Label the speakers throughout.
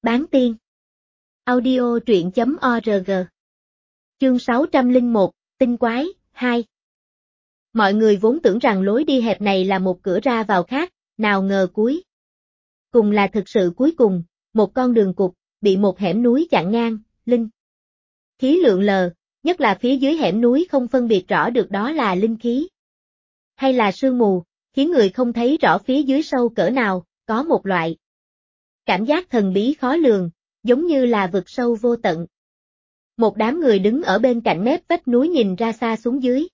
Speaker 1: Bán tiên. Audio truyện.org. Chương 601, Tinh quái, 2. Mọi người vốn tưởng rằng lối đi hẹp này là một cửa ra vào khác, nào ngờ cuối cùng là thực sự cuối cùng, một con đường cụt, bị một hẻm núi chặn ngang, linh khí lượn lờ, nhất là phía dưới hẻm núi không phân biệt rõ được đó là linh khí hay là sương mù, khiến người không thấy rõ phía dưới sâu cỡ nào, có một loại cảm giác thần bí khó lường, giống như là vực sâu vô tận. Một đám người đứng ở bên cạnh mép vách núi nhìn ra xa xuống dưới.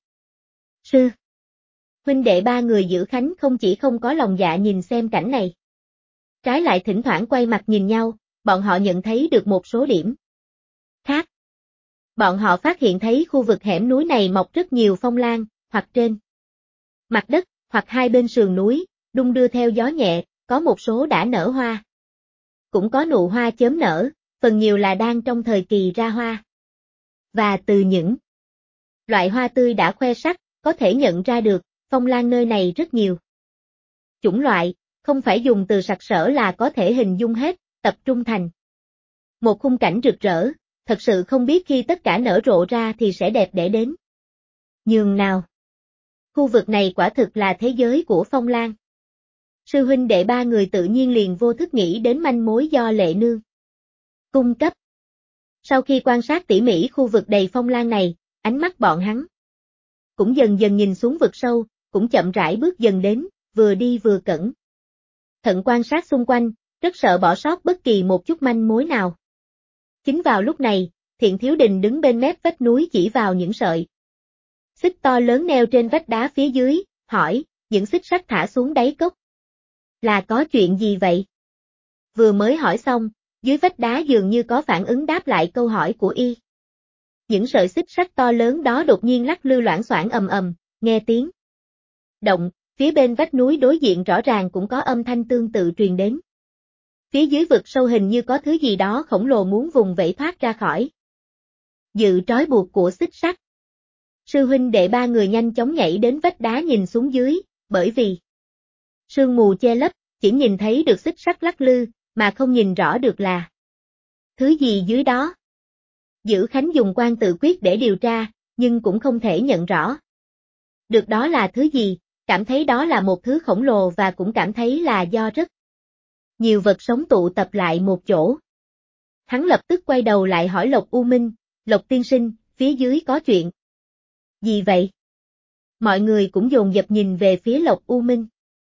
Speaker 1: Sư huynh đệ ba người giữ Khánh không chỉ không có lòng dạ nhìn xem cảnh này, trái lại thỉnh thoảng quay mặt nhìn nhau, bọn họ nhận thấy được một số điểm khác. Bọn họ phát hiện thấy khu vực hẻm núi này mọc rất nhiều phong lan, hoặc trên mặt đất, hoặc hai bên sườn núi, đung đưa theo gió nhẹ, có một số đã nở hoa. Cũng có nụ hoa chớm nở, phần nhiều là đang trong thời kỳ ra hoa. Và từ những loại hoa tươi đã khoe sắc, có thể nhận ra được, phong lan nơi này rất nhiều chủng loại, không phải dùng từ sặc sỡ là có thể hình dung hết, tập trung thành một khung cảnh rực rỡ, thật sự không biết khi tất cả nở rộ ra thì sẽ đẹp đẽ đến nhường nào. Khu vực này quả thực là thế giới của phong lan. Sư huynh đệ ba người tự nhiên liền vô thức nghĩ đến manh mối do Lệ Nương cung cấp. Sau khi quan sát tỉ mỉ khu vực đầy phong lan này, ánh mắt bọn hắn cũng dần dần nhìn xuống vực sâu, cũng chậm rãi bước dần đến, vừa đi vừa cẩn thận quan sát xung quanh, rất sợ bỏ sót bất kỳ một chút manh mối nào. Chính vào lúc này, Thiện Thiếu Đình đứng bên mép vách núi chỉ vào những sợi xích to lớn neo trên vách đá phía dưới, hỏi, những xích sắt thả xuống đáy cốc là có chuyện gì vậy? Vừa mới hỏi xong, dưới vách đá dường như có phản ứng đáp lại câu hỏi của y. Những sợi xích sắt to lớn đó đột nhiên lắc lư loảng xoảng ầm ầm, nghe tiếng động, phía bên vách núi đối diện rõ ràng cũng có âm thanh tương tự truyền đến. Phía dưới vực sâu hình như có thứ gì đó khổng lồ muốn vùng vẫy thoát ra khỏi dự trói buộc của xích sắt. Sư huynh đệ ba người nhanh chóng nhảy đến vách đá nhìn xuống dưới, bởi vì sương mù che lấp, chỉ nhìn thấy được xích sắt lắc lư, mà không nhìn rõ được là thứ gì dưới đó. Dữ Khánh dùng quan tự quyết để điều tra, nhưng cũng không thể nhận rõ được đó là thứ gì, cảm thấy đó là một thứ khổng lồ và cũng cảm thấy là do rất nhiều vật sống tụ tập lại một chỗ. Hắn lập tức quay đầu lại hỏi Lộc U Minh, Lộc tiên sinh, phía dưới có chuyện gì vậy? Mọi người cũng dồn dập nhìn về phía Lộc U Minh.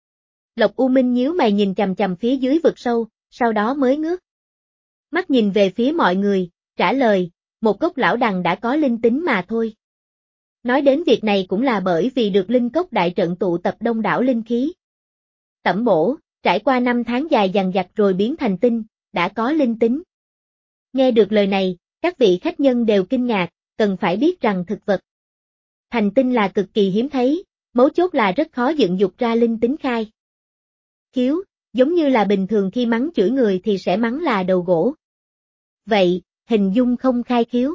Speaker 1: Lộc U Minh nhíu mày nhìn chằm chằm phía dưới vực sâu, sau đó mới ngước mắt nhìn về phía mọi người, trả lời, một cốc lão đằng đã có linh tính mà thôi. Nói đến việc này cũng là bởi vì được linh cốc đại trận tụ tập đông đảo linh khí tẩm bổ, trải qua 5 tháng dài dằng dặc rồi biến thành tinh, đã có linh tính. Nghe được lời này, các vị khách nhân đều kinh ngạc, cần phải biết rằng thực vật thành tinh là cực kỳ hiếm thấy, mấu chốt là rất khó dựng dục ra linh tính khai khiếu, giống như là bình thường khi mắng chửi người thì sẽ mắng là đầu gỗ. Vậy, hình dung không khai khiếu.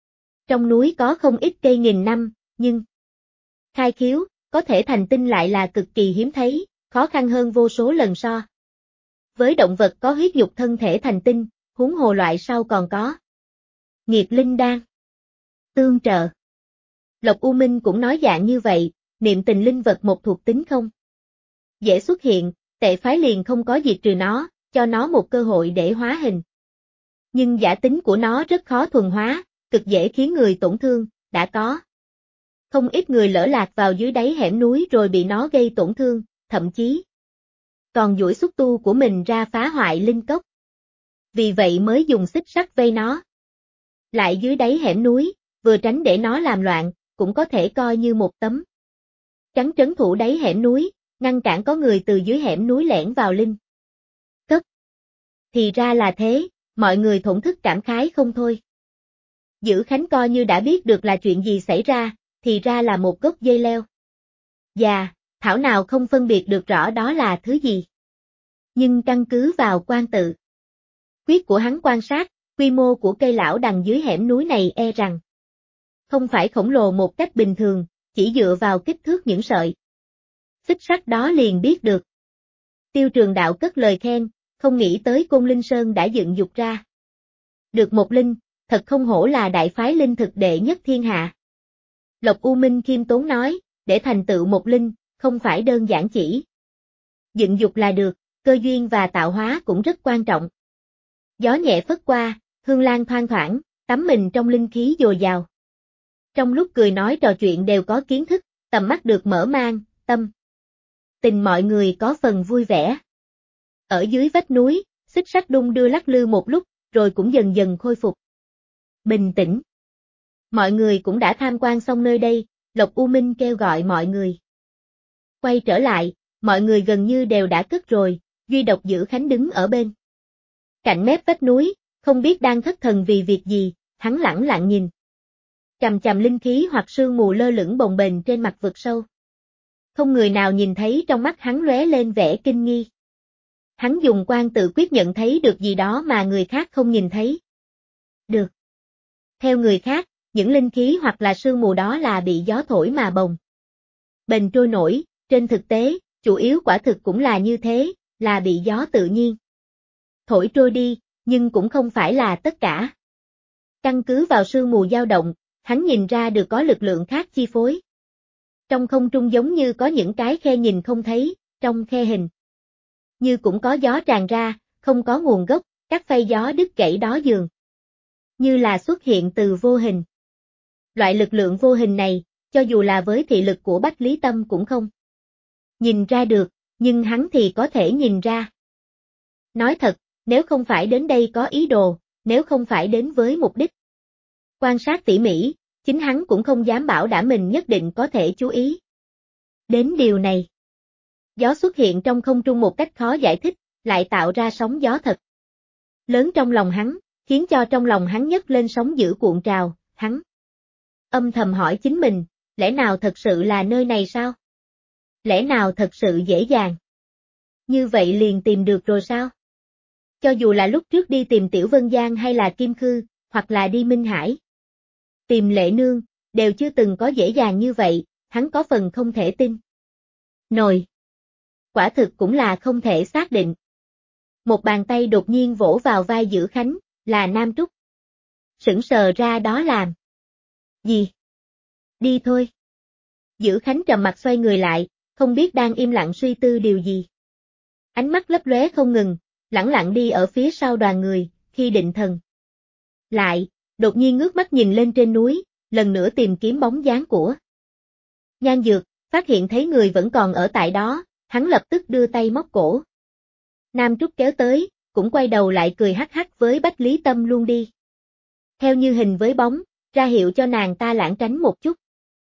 Speaker 1: Trong núi có không ít cây nghìn năm, nhưng khai khiếu, có thể thành tinh lại là cực kỳ hiếm thấy, khó khăn hơn vô số lần so với động vật có huyết nhục thân thể thành tinh, huống hồ loại sau còn có nghiệt linh đan tương trợ. Lộc U Minh cũng nói dạng như vậy, niệm tình linh vật một thuộc tính không dễ xuất hiện, Tệ phái liền không có diệt trừ nó, cho nó một cơ hội để hóa hình. Nhưng giả tính của nó rất khó thuần hóa, cực dễ khiến người tổn thương, đã có không ít người lỡ lạc vào dưới đáy hẻm núi rồi bị nó gây tổn thương, thậm chí còn duỗi xúc tu của mình ra phá hoại linh cốc. Vì vậy mới dùng xích sắt vây nó lại dưới đáy hẻm núi, vừa tránh để nó làm loạn, cũng có thể coi như một tấm chắn trấn thủ đáy hẻm núi, ngăn cản có người từ dưới hẻm núi lẻn vào linh cốc. Thì ra là thế, mọi người thổn thức cảm khái không thôi. Dữ Khánh coi như đã biết được là chuyện gì xảy ra, thì ra là một gốc dây leo già, thảo nào không phân biệt được rõ đó là thứ gì. Nhưng căn cứ vào quan tự quyết của hắn quan sát, quy mô của cây lão đằng dưới hẻm núi này e rằng không phải khổng lồ một cách bình thường, chỉ dựa vào kích thước những sợi xích sắt đó liền biết được. Tiêu Trường Đạo cất lời khen, không nghĩ tới Côn Linh Sơn đã dựng dục ra. Được một linh, thật không hổ là đại phái linh thực đệ nhất thiên hạ. Lộc U Minh khiêm tốn nói, để thành tựu một linh, không phải đơn giản chỉ dựng dục là được, cơ duyên và tạo hóa cũng rất quan trọng. Gió nhẹ phất qua, hương lan thoang thoảng, tắm mình trong linh khí dồi dào. Trong lúc cười nói trò chuyện đều có kiến thức, tầm mắt được mở mang, tâm tình mọi người có phần vui vẻ. Ở dưới vách núi, xích sắt đung đưa lắc lư một lúc, rồi cũng dần dần khôi phục bình tĩnh. Mọi người cũng đã tham quan xong nơi đây, Lộc U Minh kêu gọi mọi người quay trở lại, mọi người gần như đều đã cất rồi, duy độc Dữ Khánh đứng ở bên cạnh mép vách núi, không biết đang thất thần vì việc gì, hắn lẳng lặng nhìn chằm chằm linh khí hoặc sương mù lơ lửng bồng bềnh trên mặt vực sâu. Không người nào nhìn thấy trong mắt hắn lóe lên vẻ kinh nghi. Hắn dùng quan tự quyết nhận thấy được gì đó mà người khác không nhìn thấy được. Theo người khác, những linh khí hoặc là sương mù đó là bị gió thổi mà bồng bềnh trôi nổi, trên thực tế, chủ yếu quả thực cũng là như thế, là bị gió tự nhiên thổi trôi đi, nhưng cũng không phải là tất cả. Căn cứ vào sương mù dao động, hắn nhìn ra được có lực lượng khác chi phối. Trong không trung giống như có những cái khe nhìn không thấy, trong khe hình như cũng có gió tràn ra, không có nguồn gốc, các phay gió đứt gãy đó dường như là xuất hiện từ vô hình. Loại lực lượng vô hình này, cho dù là với thị lực của Bách Lý Tâm cũng không nhìn ra được, nhưng hắn thì có thể nhìn ra. Nói thật, nếu không phải đến đây có ý đồ, nếu không phải đến với mục đích quan sát tỉ mỉ, chính hắn cũng không dám bảo đảm mình nhất định có thể chú ý đến điều này. Gió xuất hiện trong không trung một cách khó giải thích, lại tạo ra sóng gió thật lớn trong lòng hắn, khiến cho trong lòng hắn nhấc lên sóng dữ cuộn trào, hắn âm thầm hỏi chính mình, lẽ nào thật sự là nơi này sao? Lẽ nào thật sự dễ dàng như vậy liền tìm được rồi sao? Cho dù là lúc trước đi tìm Tiểu Vân Giang hay là Kim Khư, hoặc là đi Minh Hải, tìm Lệ Nương, đều chưa từng có dễ dàng như vậy, hắn có phần không thể tin nổi. Quả thực cũng là không thể xác định. Một bàn tay đột nhiên vỗ vào vai Dữ Khánh, là Nam Trúc. Sững sờ ra đó làm gì? Đi thôi. Dữ Khánh trầm mặt xoay người lại, không biết đang im lặng suy tư điều gì. Ánh mắt lấp lóe không ngừng, lẳng lặng đi ở phía sau đoàn người, khi định thần lại, đột nhiên ngước mắt nhìn lên trên núi, lần nữa tìm kiếm bóng dáng của Nhan Dược, phát hiện thấy người vẫn còn ở tại đó, hắn lập tức đưa tay móc cổ Nam Trúc kéo tới, cũng quay đầu lại cười hắc hắc với Bách Lý Tâm luôn đi. Theo như hình với bóng, ra hiệu cho nàng ta lảng tránh một chút.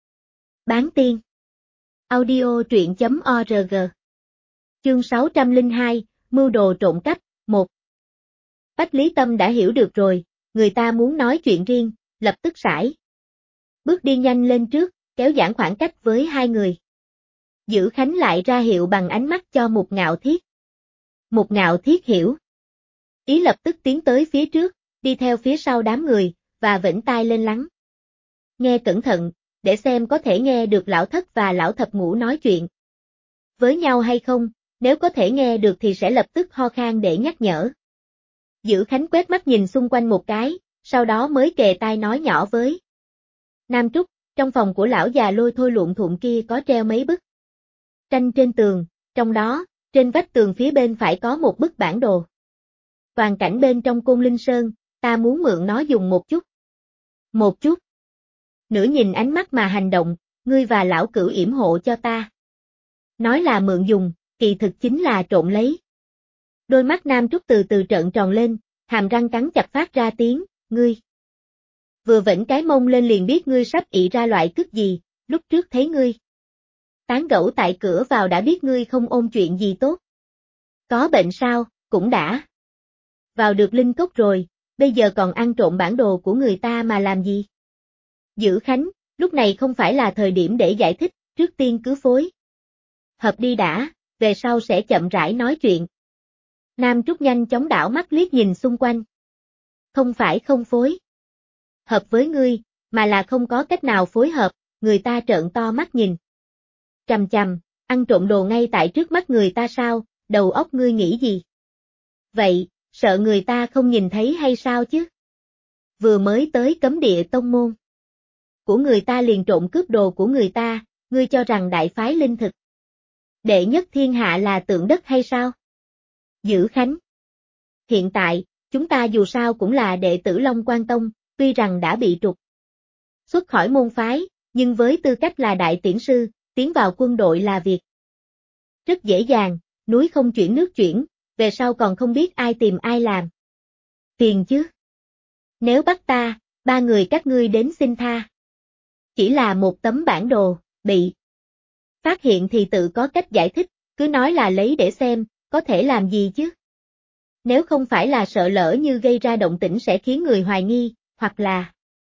Speaker 1: Bán tiên. Audio truyện.org. Chương 602, Mưu đồ trộm cắp, 1. Bách Lý Tâm đã hiểu được rồi, người ta muốn nói chuyện riêng, lập tức sải bước đi nhanh lên trước, kéo giãn khoảng cách với hai người. Dữ Khánh lại ra hiệu bằng ánh mắt cho Mục Ngạo Thiết. Mục Ngạo Thiết hiểu ý lập tức tiến tới phía trước, đi theo phía sau đám người, và vểnh tai lên lắng. Nghe cẩn thận, để xem có thể nghe được lão thất và lão thập ngũ nói chuyện với nhau hay không, nếu có thể nghe được thì sẽ lập tức ho khan để nhắc nhở. Dữ Khánh quét mắt nhìn xung quanh một cái, sau đó mới kề tai nói nhỏ với Nam Trúc, trong phòng của lão già Lôi Thôi luộm thuộm kia có treo mấy bức tranh trên tường, trong đó, trên vách tường phía bên phải có một bức bản đồ. Toàn cảnh bên trong Côn Linh Sơn, ta muốn mượn nó dùng một chút. Một chút. Nửa nhìn ánh mắt mà hành động, ngươi và lão cửu yểm hộ cho ta. Nói là mượn dùng, kỳ thực chính là trộn lấy. Đôi mắt Nam Trúc từ từ trợn tròn lên, hàm răng cắn chặt phát ra tiếng, ngươi. Vừa vểnh cái mông lên liền biết ngươi sắp ị ra loại cức gì, lúc trước thấy ngươi tán gẫu tại cửa vào đã biết ngươi không ôm chuyện gì tốt. Có bệnh sao, cũng đã vào được linh cốc rồi, bây giờ còn ăn trộm bản đồ của người ta mà làm gì? Dữ Khánh, lúc này không phải là thời điểm để giải thích, trước tiên cứ phối hợp đi đã, về sau sẽ chậm rãi nói chuyện. Nam Trúc nhanh chóng đảo mắt liếc nhìn xung quanh. Không phải không phối hợp với ngươi, mà là không có cách nào phối hợp, người ta trợn to mắt nhìn. Chằm chằm, ăn trộm đồ ngay tại trước mắt người ta sao, đầu óc ngươi nghĩ gì? Vậy, sợ người ta không nhìn thấy hay sao chứ? Vừa mới tới cấm địa tông môn của người ta liền trộm cướp đồ của người ta, ngươi cho rằng đại phái linh thực đệ nhất thiên hạ là tượng đất hay sao? Dữ Khánh. Hiện tại, chúng ta dù sao cũng là đệ tử Long Quan Tông, tuy rằng đã bị trục xuất khỏi môn phái, nhưng với tư cách là đại tiễn sư, tiến vào quân đội là việc rất dễ dàng, núi không chuyển nước chuyển, về sau còn không biết ai tìm ai làm. Phiền chứ. Nếu bắt ta, ba người các ngươi đến xin tha. Chỉ là một tấm bản đồ, bị phát hiện thì tự có cách giải thích, cứ nói là lấy để xem, có thể làm gì chứ. Nếu không phải là sợ lỡ như gây ra động tĩnh sẽ khiến người hoài nghi, hoặc là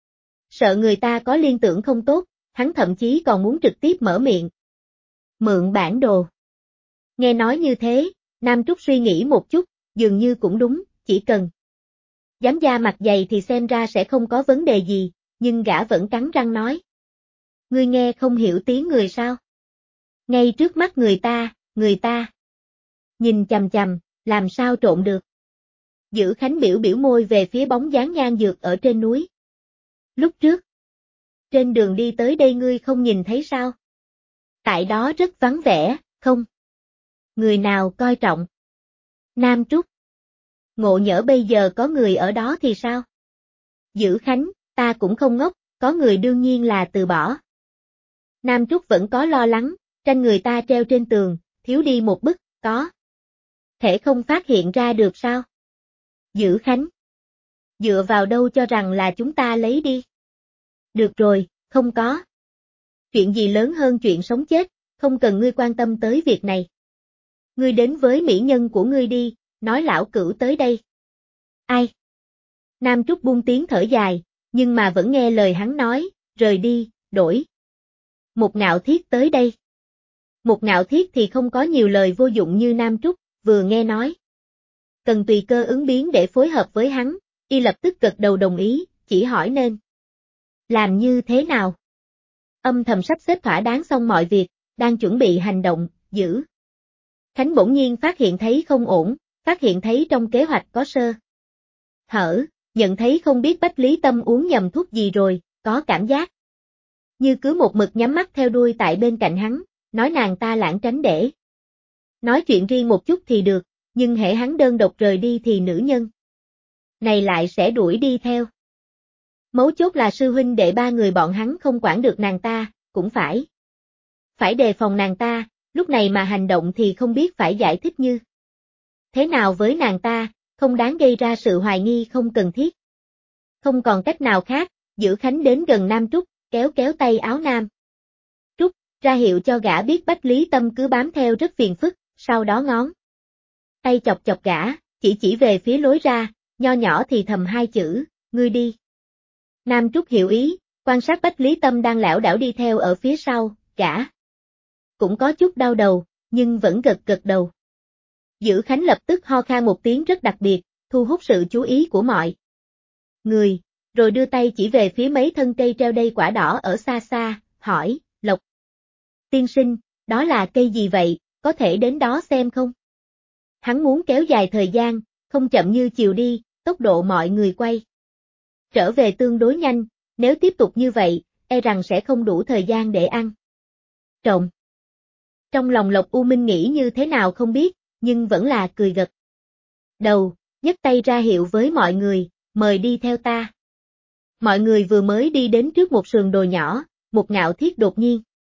Speaker 1: sợ người ta có liên tưởng không tốt, hắn thậm chí còn muốn trực tiếp mở miệng. Mượn bản đồ. Nghe nói như thế, Nam Trúc suy nghĩ một chút, dường như cũng đúng, chỉ cần dám da mặt dày thì xem ra sẽ không có vấn đề gì, nhưng gã vẫn cắn răng nói. Ngươi nghe không hiểu tiếng người sao? Ngay trước mắt người ta nhìn chằm chằm, làm sao trộn được? Dữ Khánh biểu biểu môi về phía bóng dáng nhan dược ở trên núi. Lúc trước, trên đường đi tới đây ngươi không nhìn thấy sao? Tại đó rất vắng vẻ, không? Người nào coi trọng? Nam Trúc. Ngộ nhỡ bây giờ có người ở đó thì sao? Dữ Khánh, ta cũng không ngốc, có người đương nhiên là từ bỏ. Nam Trúc vẫn có lo lắng, tranh người ta treo trên tường, thiếu đi một bức, có thể không phát hiện ra được sao? Dữ Khánh. Dựa vào đâu cho rằng là chúng ta lấy đi? Được rồi, không có. Chuyện gì lớn hơn chuyện sống chết, không cần ngươi quan tâm tới việc này. Ngươi đến với mỹ nhân của ngươi đi, nói lão cửu tới đây. Ai? Nam Trúc buông tiếng thở dài, nhưng mà vẫn nghe lời hắn nói, rời đi, đổi. Một Ngạo Thiết tới đây. Một Ngạo Thiết thì không có nhiều lời vô dụng như Nam Trúc, vừa nghe nói. Cần tùy cơ ứng biến để phối hợp với hắn, y lập tức gật đầu đồng ý, chỉ hỏi nên làm như thế nào? Âm thầm sắp xếp thỏa đáng xong mọi việc, đang chuẩn bị hành động, Dữ Khánh bỗng nhiên phát hiện thấy không ổn, phát hiện thấy trong kế hoạch có sơ hở, nhận thấy không biết Bách Lý Tâm uống nhầm thuốc gì rồi, có cảm giác như cứ một mực nhắm mắt theo đuôi tại bên cạnh hắn, nói nàng ta lảng tránh để nói chuyện riêng một chút thì được, nhưng hễ hắn đơn độc rời đi thì nữ nhân này lại sẽ đuổi đi theo. Mấu chốt là sư huynh đệ ba người bọn hắn không quản được nàng ta, cũng phải đề phòng nàng ta, lúc này mà hành động thì không biết phải giải thích như thế nào với nàng ta, không đáng gây ra sự hoài nghi không cần thiết. Không còn cách nào khác, Dữ Khánh đến gần Nam Trúc, kéo kéo tay áo Nam Trúc, ra hiệu cho gã biết Bách Lý Tâm cứ bám theo rất phiền phức, sau đó ngón tay chọc chọc gã, chỉ về phía lối ra, nho nhỏ thì thầm hai chữ, ngươi đi. Nam Trúc hiểu ý, quan sát Bách Lý Tâm đang lảo đảo đi theo ở phía sau, gã cũng có chút đau đầu, nhưng vẫn gật gật đầu. Dữ Khánh lập tức ho khan một tiếng rất đặc biệt, thu hút sự chú ý của mọi người, rồi đưa tay chỉ về phía mấy thân cây treo đầy quả đỏ ở xa xa, hỏi, Lộc tiên sinh, đó là cây gì vậy, có thể đến đó xem không? Hắn muốn kéo dài thời gian, không chậm như chiều đi, tốc độ mọi người quay trở về tương đối nhanh, nếu tiếp tục như vậy, e rằng sẽ không đủ thời gian để ăn trộm. Trong lòng Lộc U Minh nghĩ như thế nào không biết, nhưng vẫn là cười gật đầu, nhấc tay ra hiệu với mọi người, mời đi theo ta. Mọi người vừa mới đi đến trước một sườn đồi nhỏ, một Ngạo Thiết đột nhiên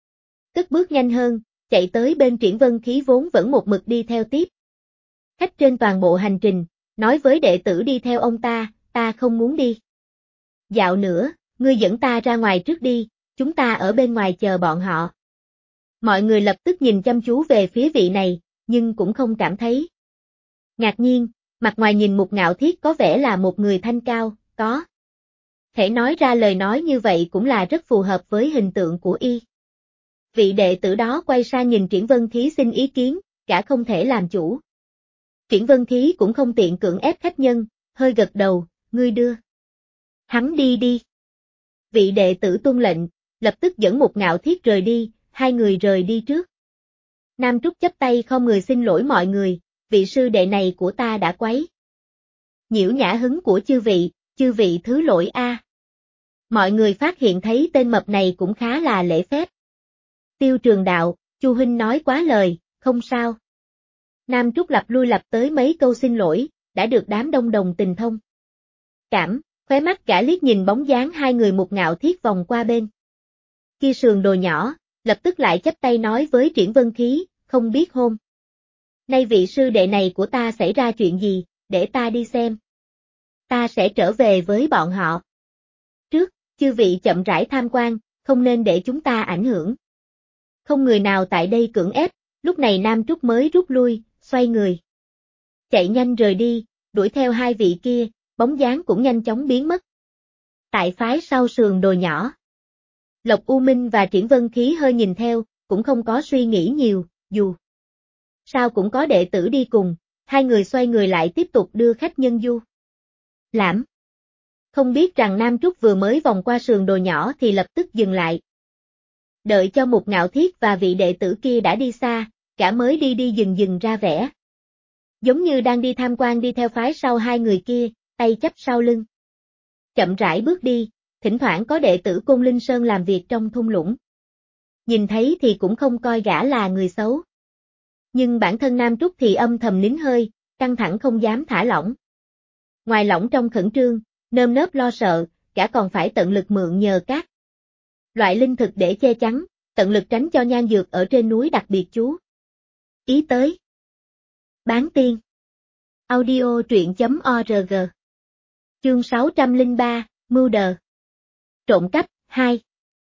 Speaker 1: cất bước nhanh hơn, chạy tới bên Triển Vân Khí vốn vẫn một mực đi theo tiếp. Khách trên toàn bộ hành trình, nói với đệ tử đi theo ông ta không muốn đi dạo nữa, ngươi dẫn ta ra ngoài trước đi, chúng ta ở bên ngoài chờ bọn họ. Mọi người lập tức nhìn chăm chú về phía vị này, nhưng cũng không cảm thấy ngạc nhiên, mặt ngoài nhìn một Ngạo Thiết có vẻ là một người thanh cao, có thể nói ra lời nói như vậy cũng là rất phù hợp với hình tượng của y. Vị đệ tử đó quay sang nhìn Triển Vân Khí xin ý kiến, gã không thể làm chủ. Triển Vân Khí cũng không tiện cưỡng ép khách nhân, hơi gật đầu, ngươi đưa hắn đi đi. Vị đệ tử tuân lệnh, lập tức dẫn một Ngạo Thiết rời đi, hai người rời đi trước. Nam Trúc chắp tay không người xin lỗi mọi người, vị sư đệ này của ta đã quấy nhiễu nhã hứng của chư vị thứ lỗi a. Mọi người phát hiện thấy tên mập này cũng khá là lễ phép. Tiêu Trường Đạo, Chu huynh nói quá lời, không sao. Nam Trúc lặp lui lặp tới mấy câu xin lỗi, đã được đám đông đồng tình thông cảm, khóe mắt gã liếc nhìn bóng dáng hai người Mục Ngạo Thiết vòng qua bên kia sườn đồi nhỏ, lập tức lại chắp tay nói với Triển Vân Khí, không biết hôm nay vị sư đệ này của ta xảy ra chuyện gì, để ta đi xem. Ta sẽ trở về với bọn họ. Trước, chư vị chậm rãi tham quan, không nên để chúng ta ảnh hưởng. Không người nào tại đây cưỡng ép, lúc này Nam Trúc mới rút lui, xoay người. Chạy nhanh rời đi, đuổi theo hai vị kia, bóng dáng cũng nhanh chóng biến mất. Tại phái sau sườn đồi nhỏ. Lộc U Minh và Triển Vân Khí hơi nhìn theo, cũng không có suy nghĩ nhiều, dù sao cũng có đệ tử đi cùng, hai người xoay người lại tiếp tục đưa khách nhân du lãm. Không biết rằng Nam Trúc vừa mới vòng qua sườn đồi nhỏ thì lập tức dừng lại. Đợi cho Mục Ngạo Thiết và vị đệ tử kia đã đi xa, cả mới đi dừng ra vẻ. Giống như đang đi tham quan đi theo phái sau hai người kia, tay chắp sau lưng. Chậm rãi bước đi, thỉnh thoảng có đệ tử Côn Linh Sơn làm việc trong thung lũng. Nhìn thấy thì cũng không coi gã là người xấu. Nhưng bản thân Nam Trúc thì âm thầm nín hơi, căng thẳng không dám thả lỏng. Ngoài lỏng trong khẩn trương, nơm nớp lo sợ, gã còn phải tận lực mượn nhờ các loại linh thực để che chắn, tận lực tránh cho nhan dược ở trên núi đặc biệt chú ý tới. Bán tiên. Audio truyện.org. Chương 603, Mưu Đờ. Trộm cắp, 2.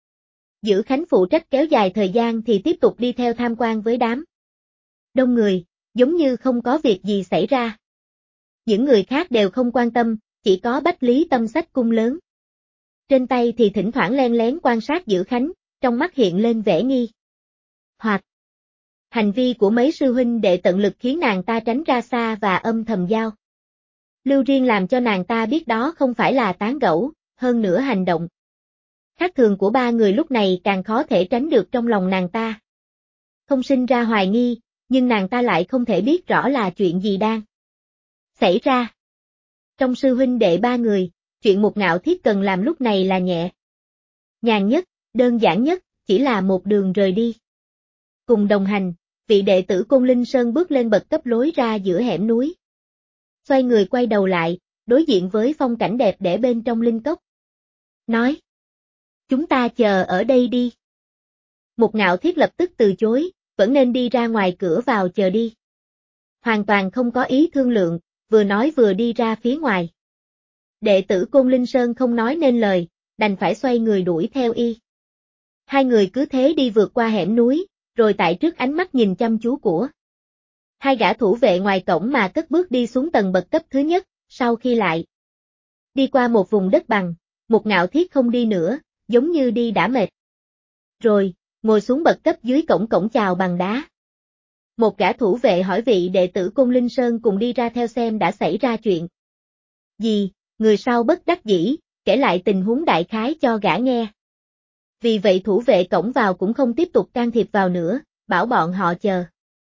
Speaker 1: Giữ Khánh phụ trách kéo dài thời gian thì tiếp tục đi theo tham quan với đám đông người, giống như không có việc gì xảy ra. Những người khác đều không quan tâm, chỉ có Bách Lý Tâm xách cung lớn. Trên tay thì thỉnh thoảng len lén quan sát Giữ Khánh, trong mắt hiện lên vẻ nghi hoặc. Hành vi của mấy sư huynh đệ tận lực khiến nàng ta tránh ra xa và âm thầm giao lưu riêng làm cho nàng ta biết đó không phải là tán gẫu, hơn nữa hành động khác thường của ba người lúc này càng khó thể tránh được trong lòng nàng ta. Không sinh ra hoài nghi, nhưng nàng ta lại không thể biết rõ là chuyện gì đang xảy ra. Trong sư huynh đệ ba người, chuyện Mục Ngạo Thiết cần làm lúc này là nhẹ nhàng nhất, đơn giản nhất, chỉ là một đường rời đi. Cùng đồng hành, vị đệ tử Côn Linh Sơn bước lên bậc cấp lối ra giữa hẻm núi. Xoay người quay đầu lại, đối diện với phong cảnh đẹp để bên trong linh cốc. Nói, chúng ta chờ ở đây đi. Mục Ngạo Thiết lập tức từ chối, vẫn nên đi ra ngoài cửa vào chờ đi. Hoàn toàn không có ý thương lượng, vừa nói vừa đi ra phía ngoài. Đệ tử Côn Linh Sơn không nói nên lời, đành phải xoay người đuổi theo y. Hai người cứ thế đi vượt qua hẻm núi, rồi tại trước ánh mắt nhìn chăm chú của hai gã thủ vệ ngoài cổng mà cất bước đi xuống tầng bậc cấp thứ nhất, sau khi lại đi qua một vùng đất bằng, Mục Ngạo Thiết không đi nữa, giống như đi đã mệt. Rồi, ngồi xuống bậc cấp dưới cổng chào bằng đá. Một gã thủ vệ hỏi vị đệ tử Côn Linh Sơn cùng đi ra theo xem đã xảy ra chuyện gì, người sau bất đắc dĩ, kể lại tình huống đại khái cho gã nghe. Vì vậy thủ vệ cổng vào cũng không tiếp tục can thiệp vào nữa, bảo bọn họ chờ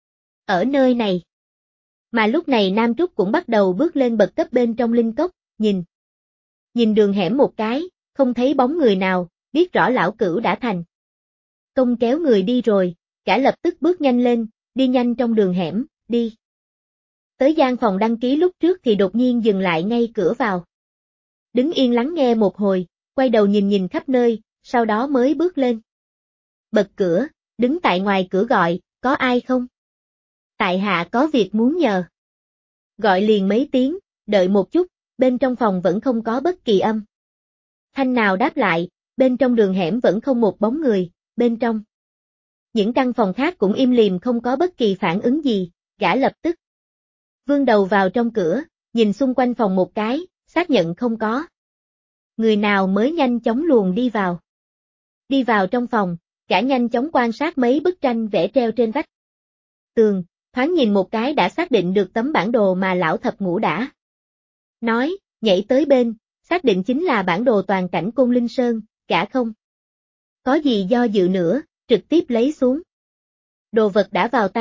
Speaker 1: ở nơi này. Mà lúc này Nam Trúc cũng bắt đầu bước lên bậc cấp bên trong linh cốc, nhìn đường hẻm một cái, không thấy bóng người nào, biết rõ lão cửu đã thành công kéo người đi rồi, cả lập tức bước nhanh lên, đi nhanh trong đường hẻm, đi tới gian phòng đăng ký lúc trước thì đột nhiên dừng lại ngay cửa vào. Đứng yên lắng nghe một hồi, quay đầu nhìn khắp nơi, sau đó mới bước lên. Bật cửa, đứng tại ngoài cửa gọi, có ai không? Tại hạ có việc muốn nhờ. Gọi liền mấy tiếng, đợi một chút, bên trong phòng vẫn không có bất kỳ âm thanh nào đáp lại, bên trong đường hẻm vẫn không một bóng người, bên trong những căn phòng khác cũng im lìm không có bất kỳ phản ứng gì, gã lập tức vươn đầu vào trong cửa, nhìn xung quanh phòng một cái, xác nhận không có người nào mới nhanh chóng luồn đi vào. Đi vào trong phòng, gã nhanh chóng quan sát mấy bức tranh vẽ treo trên vách tường, thoáng nhìn một cái đã xác định được tấm bản đồ mà lão thập ngũ đã nói, nhảy tới bên, xác định chính là bản đồ toàn cảnh Côn Linh Sơn, gã không có gì do dự nữa, trực tiếp lấy xuống. Đồ vật đã vào tay,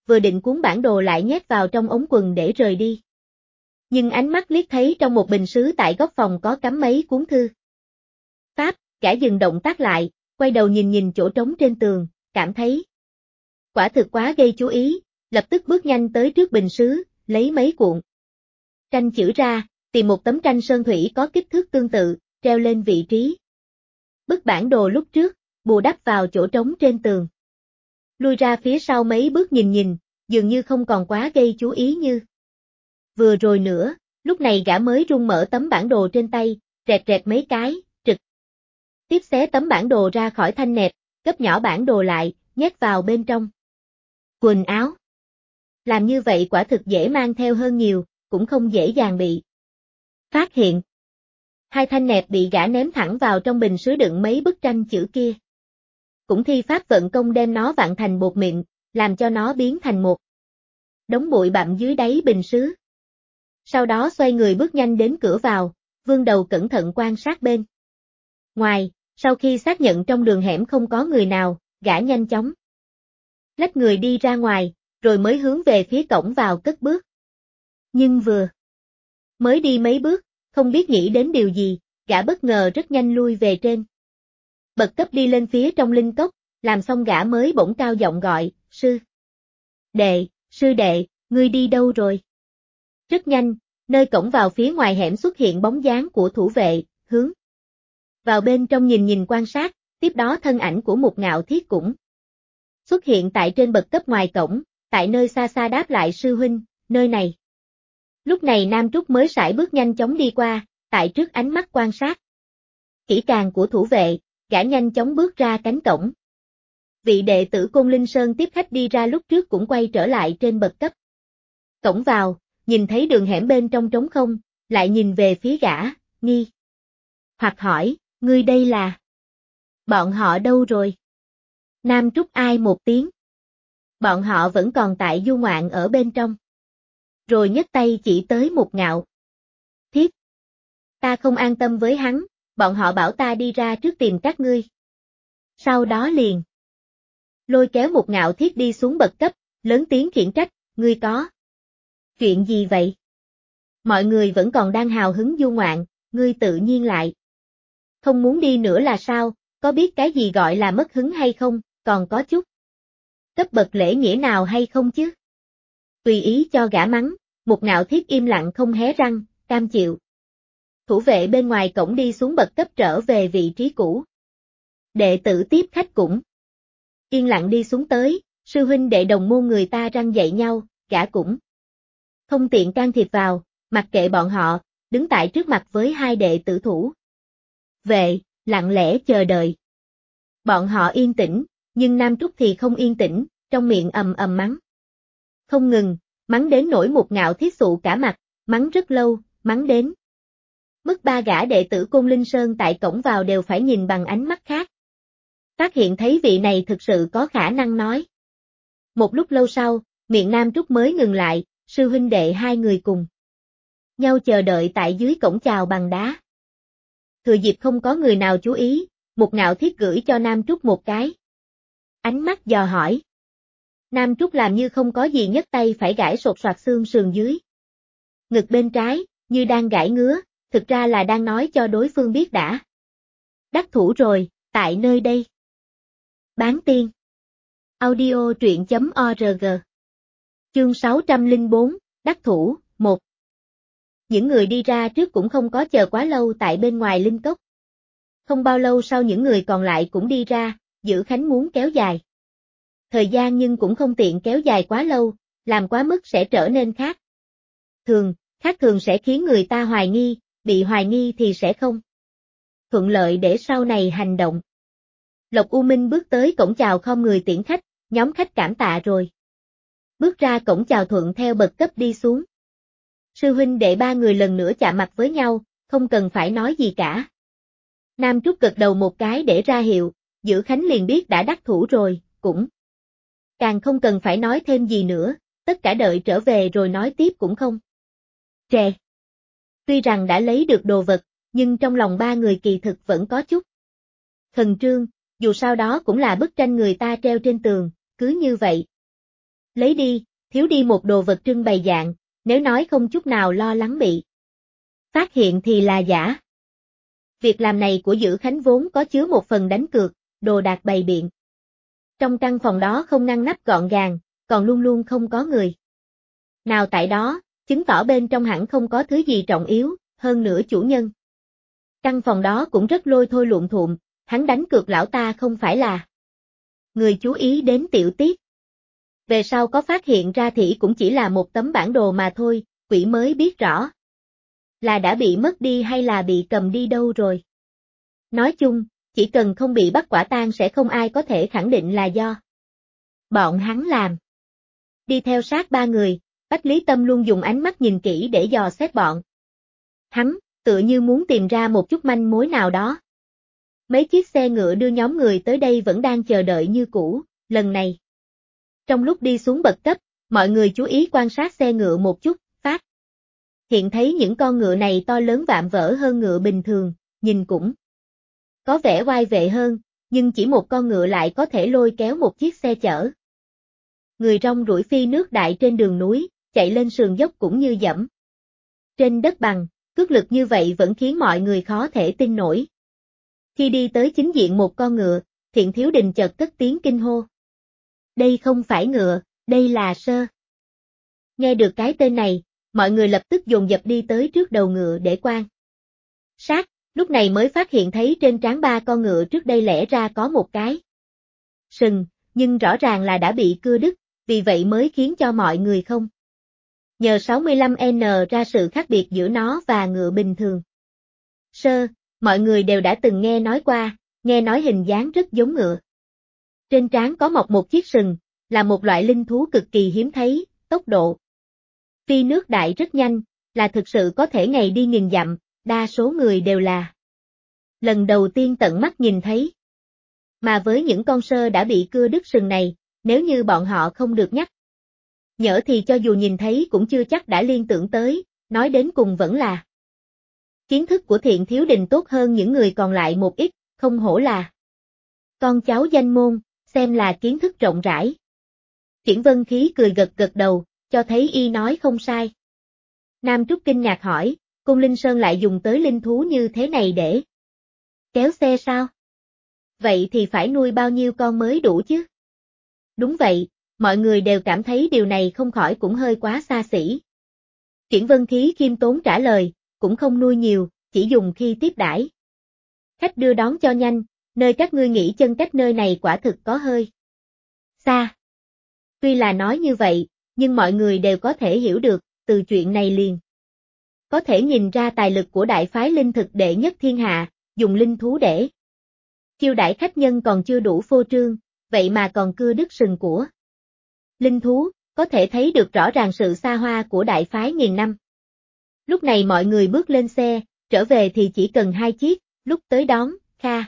Speaker 1: vừa định cuốn bản đồ lại nhét vào trong ống quần để rời đi. Nhưng ánh mắt liếc thấy trong một bình sứ tại góc phòng có cắm mấy cuốn thư. Pháp, gã dừng động tác lại, quay đầu nhìn chỗ trống trên tường, cảm thấy quả thực quá gây chú ý, lập tức bước nhanh tới trước bình sứ, lấy mấy cuộn tranh chữ ra, tìm một tấm tranh sơn thủy có kích thước tương tự, treo lên vị trí bức bản đồ lúc trước, bù đắp vào chỗ trống trên tường. Lui ra phía sau mấy bước nhìn, dường như không còn quá gây chú ý như vừa rồi nữa, lúc này gã mới rung mở tấm bản đồ trên tay, rẹt mấy cái, trực tiếp xé tấm bản đồ ra khỏi thanh nẹp, gấp nhỏ bản đồ lại, nhét vào bên trong quần áo. Làm như vậy quả thực dễ mang theo hơn nhiều, cũng không dễ dàng bị phát hiện. Hai thanh nẹp bị gã ném thẳng vào trong bình sứ đựng mấy bức tranh chữ kia. Cũng thi pháp vận công đem nó vặn thành bột mịn, làm cho nó biến thành một đống bụi bặm dưới đáy bình sứ. Sau đó xoay người bước nhanh đến cửa vào, vươn đầu cẩn thận quan sát bên ngoài, sau khi xác nhận trong đường hẻm không có người nào, gã nhanh chóng lách người đi ra ngoài, rồi mới hướng về phía cổng vào cất bước. Nhưng vừa mới đi mấy bước, không biết nghĩ đến điều gì, gã bất ngờ rất nhanh lui về trên bậc cấp đi lên phía trong linh cốc, làm xong gã mới bỗng cao giọng gọi, sư đệ, ngươi đi đâu rồi? Rất nhanh, nơi cổng vào phía ngoài hẻm xuất hiện bóng dáng của thủ vệ, hướng vào bên trong nhìn quan sát, tiếp đó thân ảnh của Mục Ngạo Thiết cũng xuất hiện tại trên bậc cấp ngoài cổng, tại nơi xa xa đáp lại sư huynh, nơi này. Lúc này Nam Trúc mới sải bước nhanh chóng đi qua, tại trước ánh mắt quan sát kỹ càng của thủ vệ, gã nhanh chóng bước ra cánh cổng. Vị đệ tử Côn Linh Sơn tiếp khách đi ra lúc trước cũng quay trở lại trên bậc cấp. Cổng vào, nhìn thấy đường hẻm bên trong trống không, lại nhìn về phía gã, nghi hoặc hỏi, ngươi đây là? Bọn họ đâu rồi? Nam Trúc ai một tiếng. Bọn họ vẫn còn tại du ngoạn ở bên trong. Rồi nhấc tay chỉ tới Mục Ngạo Thiết. Ta không an tâm với hắn, bọn họ bảo ta đi ra trước tìm các ngươi. Sau đó liền lôi kéo Mục Ngạo Thiết đi xuống bậc cấp, lớn tiếng khiển trách, ngươi có chuyện gì vậy? Mọi người vẫn còn đang hào hứng du ngoạn, ngươi tự nhiên lại không muốn đi nữa là sao, có biết cái gì gọi là mất hứng hay không, còn có chút cấp bậc lễ nghĩa nào hay không chứ? Tùy ý cho gã mắng, Mục Ngạo Thiết im lặng không hé răng, cam chịu. Thủ vệ bên ngoài cổng đi xuống bậc cấp trở về vị trí cũ. Đệ tử tiếp khách cũng yên lặng đi xuống tới, sư huynh đệ đồng môn người ta răng dạy nhau, gã cũng không tiện can thiệp vào, mặc kệ bọn họ, đứng tại trước mặt với hai đệ tử thủ vệ, lặng lẽ chờ đợi. Bọn họ yên tĩnh, nhưng Nam Trúc thì không yên tĩnh, trong miệng ầm ầm mắng. Không ngừng, mắng đến nỗi Mục Ngạo Thiết sụ cả mặt, mắng rất lâu, mắng đến mức ba gã đệ tử Côn Linh Sơn tại cổng vào đều phải nhìn bằng ánh mắt khác. Phát hiện thấy vị này thực sự có khả năng nói. Một lúc lâu sau, miệng Nam Trúc mới ngừng lại, sư huynh đệ hai người cùng nhau chờ đợi tại dưới cổng chào bằng đá. Thừa dịp không có người nào chú ý, Mục Ngạo Thiết gửi cho Nam Trúc một cái ánh mắt dò hỏi. Nam Trúc làm như không có gì nhấc tay phải gãi sột soạt xương sườn dưới ngực bên trái, như đang gãi ngứa, thực ra là đang nói cho đối phương biết đã đắc thủ rồi, tại nơi đây. Bán tiên. Audio truyện.org. Chương 604, đắc thủ, 1. Những người đi ra trước cũng không có chờ quá lâu tại bên ngoài linh cốc. Không bao lâu sau những người còn lại cũng đi ra, Dữ Khánh muốn kéo dài thời gian nhưng cũng không tiện kéo dài quá lâu, làm quá mức sẽ trở nên khác thường sẽ khiến người ta hoài nghi, bị hoài nghi thì sẽ không thuận lợi để sau này hành động. Lộc U Minh bước tới cổng chào khom người tiễn khách, nhóm khách cảm tạ rồi bước ra cổng chào thuận theo bậc cấp đi xuống. Sư huynh đệ ba người lần nữa chạm mặt với nhau, không cần phải nói gì cả. Nam Trúc gật đầu một cái để ra hiệu, Dữ Khánh liền biết đã đắc thủ rồi, cũng càng không cần phải nói thêm gì nữa, tất cả đợi trở về rồi nói tiếp cũng không trễ. Tuy rằng đã lấy được đồ vật, nhưng trong lòng ba người kỳ thực vẫn có chút khẩn trương, dù sao đó cũng là bức tranh người ta treo trên tường, cứ như vậy Lấy đi, thiếu đi một đồ vật trưng bày dạng, nếu nói không chút nào lo lắng bị phát hiện thì là giả. Việc làm này của Dữ Khánh vốn có chứa một phần đánh cược, đồ đạc bày biện. Trong căn phòng đó không ngăn nắp gọn gàng, còn luôn luôn không có người nào tại đó, chứng tỏ bên trong hẳn không có thứ gì trọng yếu, hơn nữa chủ nhân. Căn phòng đó cũng rất lôi thôi luộn thuộm, hắn đánh cược lão ta không phải là người chú ý đến tiểu tiết. Về sau có phát hiện ra thì cũng chỉ là một tấm bản đồ mà thôi, quỷ mới biết rõ là đã bị mất đi hay là bị cầm đi đâu rồi. Nói chung, chỉ cần không bị bắt quả tang sẽ không ai có thể khẳng định là do bọn hắn làm. Đi theo sát ba người, Bách Lý Tâm luôn dùng ánh mắt nhìn kỹ để dò xét bọn hắn, tựa như muốn tìm ra một chút manh mối nào đó. Mấy chiếc xe ngựa đưa nhóm người tới đây vẫn đang chờ đợi như cũ, lần này. Trong lúc đi xuống bậc cấp, mọi người chú ý quan sát xe ngựa một chút, phát hiện thấy những con ngựa này to lớn vạm vỡ hơn ngựa bình thường, nhìn cũng có vẻ oai vệ hơn, nhưng chỉ một con ngựa lại có thể lôi kéo một chiếc xe chở. Người rong ruổi phi nước đại trên đường núi, chạy lên sườn dốc cũng như dẫm trên đất bằng, cước lực như vậy vẫn khiến mọi người khó thể tin nổi. Khi đi tới chính diện một con ngựa, Thiện Thiếu Đình chợt cất tiếng kinh hô. Đây không phải ngựa, đây là Sơ. Nghe được cái tên này, mọi người lập tức dồn dập đi tới trước đầu ngựa để quan sát, lúc này mới phát hiện thấy trên trán ba con ngựa trước đây lẽ ra có một cái sừng, nhưng rõ ràng là đã bị cưa đứt, vì vậy mới khiến cho mọi người không nhờ 65N ra sự khác biệt giữa nó và ngựa bình thường. Sơ, mọi người đều đã từng nghe nói qua, nghe nói hình dáng rất giống ngựa. Trên trán có mọc một chiếc sừng, là một loại linh thú cực kỳ hiếm thấy, tốc độ phi nước đại rất nhanh, là thực sự có thể ngày đi nghìn dặm, đa số người đều là lần đầu tiên tận mắt nhìn thấy. Mà với những con sơ đã bị cưa đứt sừng này, nếu như bọn họ không được nhắc nhở thì cho dù nhìn thấy cũng chưa chắc đã liên tưởng tới, nói đến cùng vẫn là kiến thức của Thiện Thiếu Đình tốt hơn những người còn lại một ít, không hổ là con cháu danh môn, xem là kiến thức rộng rãi. Triển Vân Khí cười gật gật đầu, cho thấy y nói không sai. Nam Trúc kinh ngạc hỏi, Côn Linh Sơn lại dùng tới linh thú như thế này để kéo xe sao? Vậy thì phải nuôi bao nhiêu con mới đủ chứ? Đúng vậy, mọi người đều cảm thấy điều này không khỏi cũng hơi quá xa xỉ. Triển Vân Khí khiêm tốn trả lời, cũng không nuôi nhiều, chỉ dùng khi tiếp đãi khách đưa đón cho nhanh, nơi các ngươi nghỉ chân cách nơi này quả thực có hơi xa. Tuy là nói như vậy, nhưng mọi người đều có thể hiểu được, từ chuyện này liền có thể nhìn ra tài lực của đại phái linh thực đệ nhất thiên hạ, dùng linh thú để chiêu đãi khách nhân còn chưa đủ phô trương, vậy mà còn cưa đứt sừng của linh thú, có thể thấy được rõ ràng sự xa hoa của đại phái nghìn năm. Lúc này mọi người bước lên xe, trở về thì chỉ cần 2 chiếc, lúc tới đón, Kha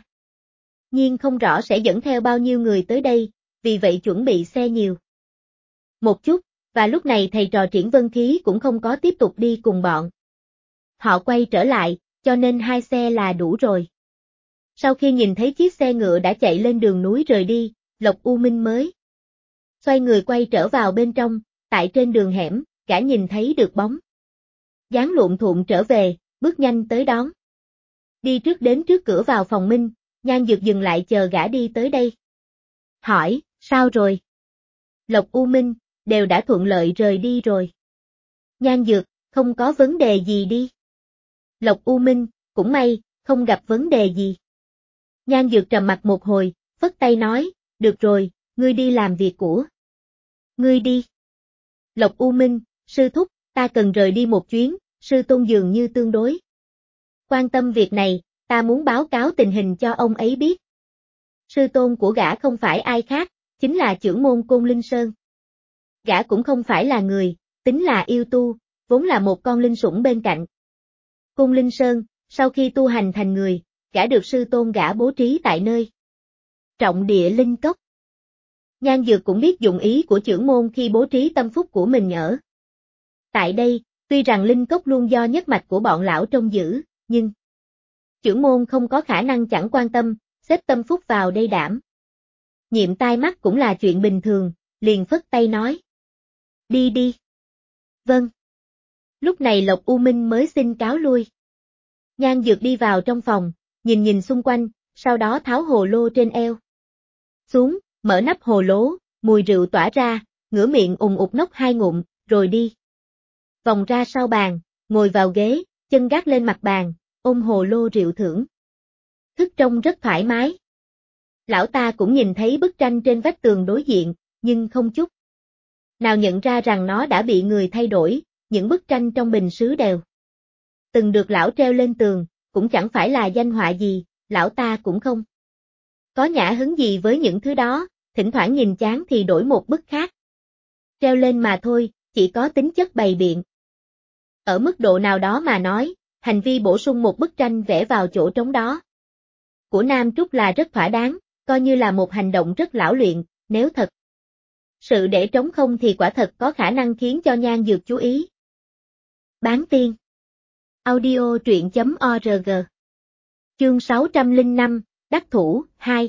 Speaker 1: nhiên không rõ sẽ dẫn theo bao nhiêu người tới đây, vì vậy chuẩn bị xe nhiều một chút, và lúc này thầy trò Triển Vân Khí cũng không có tiếp tục đi cùng bọn họ quay trở lại, cho nên 2 xe là đủ rồi. Sau khi nhìn thấy chiếc xe ngựa đã chạy lên đường núi rời đi, Lộc U Minh mới xoay người quay trở vào bên trong, tại trên đường hẻm, gã nhìn thấy được bóng dáng lụn thuộn trở về, bước nhanh tới đón. Đi trước đến trước cửa vào phòng Minh, Nhan Dược dừng lại chờ gã đi tới đây. Hỏi, sao rồi? Lộc U Minh, đều đã thuận lợi rời đi rồi. Nhan Dược, không có vấn đề gì đi. Lộc U Minh, cũng may, không gặp vấn đề gì. Nhan Dược trầm mặt một hồi, phất tay nói, được rồi, ngươi đi làm việc của ngươi đi. Lộc U Minh, sư thúc, ta cần rời đi một chuyến, sư tôn dường như tương đối quan tâm việc này, ta muốn báo cáo tình hình cho ông ấy biết. Sư tôn của gã không phải ai khác, chính là trưởng môn Côn Linh Sơn. Gã cũng không phải là người, tính là yêu tu, vốn là một con linh sủng bên cạnh Côn Linh Sơn, sau khi tu hành thành người, gã được sư tôn gã bố trí tại nơi trọng địa linh cốc. Nhan Dược cũng biết dụng ý của trưởng môn khi bố trí tâm phúc của mình ở tại đây, tuy rằng linh cốc luôn do nhất mạch của bọn lão trông giữ, nhưng trưởng môn không có khả năng chẳng quan tâm, xếp tâm phúc vào đây đảm nhiệm tai mắt cũng là chuyện bình thường, liền phất tay nói, Đi đi. Vâng. Lúc này Lộc U Minh mới xin cáo lui. Nhan Dược đi vào trong phòng, nhìn xung quanh, sau đó tháo hồ lô trên eo xuống, mở nắp hồ lô, mùi rượu tỏa ra, ngửa miệng ùng ục nốc 2 ngụm, rồi đi. Vòng ra sau bàn, ngồi vào ghế, chân gác lên mặt bàn, ôm hồ lô rượu thưởng. Thức trông rất thoải mái. Lão ta cũng nhìn thấy bức tranh trên vách tường đối diện, nhưng không chút nào nhận ra rằng nó đã bị người thay đổi, những bức tranh trong bình sứ đều từng được lão treo lên tường, cũng chẳng phải là danh họa gì, lão ta cũng không có nhã hứng gì với những thứ đó, thỉnh thoảng nhìn chán thì đổi một bức khác. Treo lên mà thôi, chỉ có tính chất bày biện. Ở mức độ nào đó mà nói, hành vi bổ sung một bức tranh vẽ vào chỗ trống đó của Nam Trúc là rất thỏa đáng, coi như là một hành động rất lão luyện, nếu thật sự để trống không thì quả thật có khả năng khiến cho Nhan Dược chú ý. Bán tiên. Audio truyện.org. Chương 605, Đắc Thủ, 2.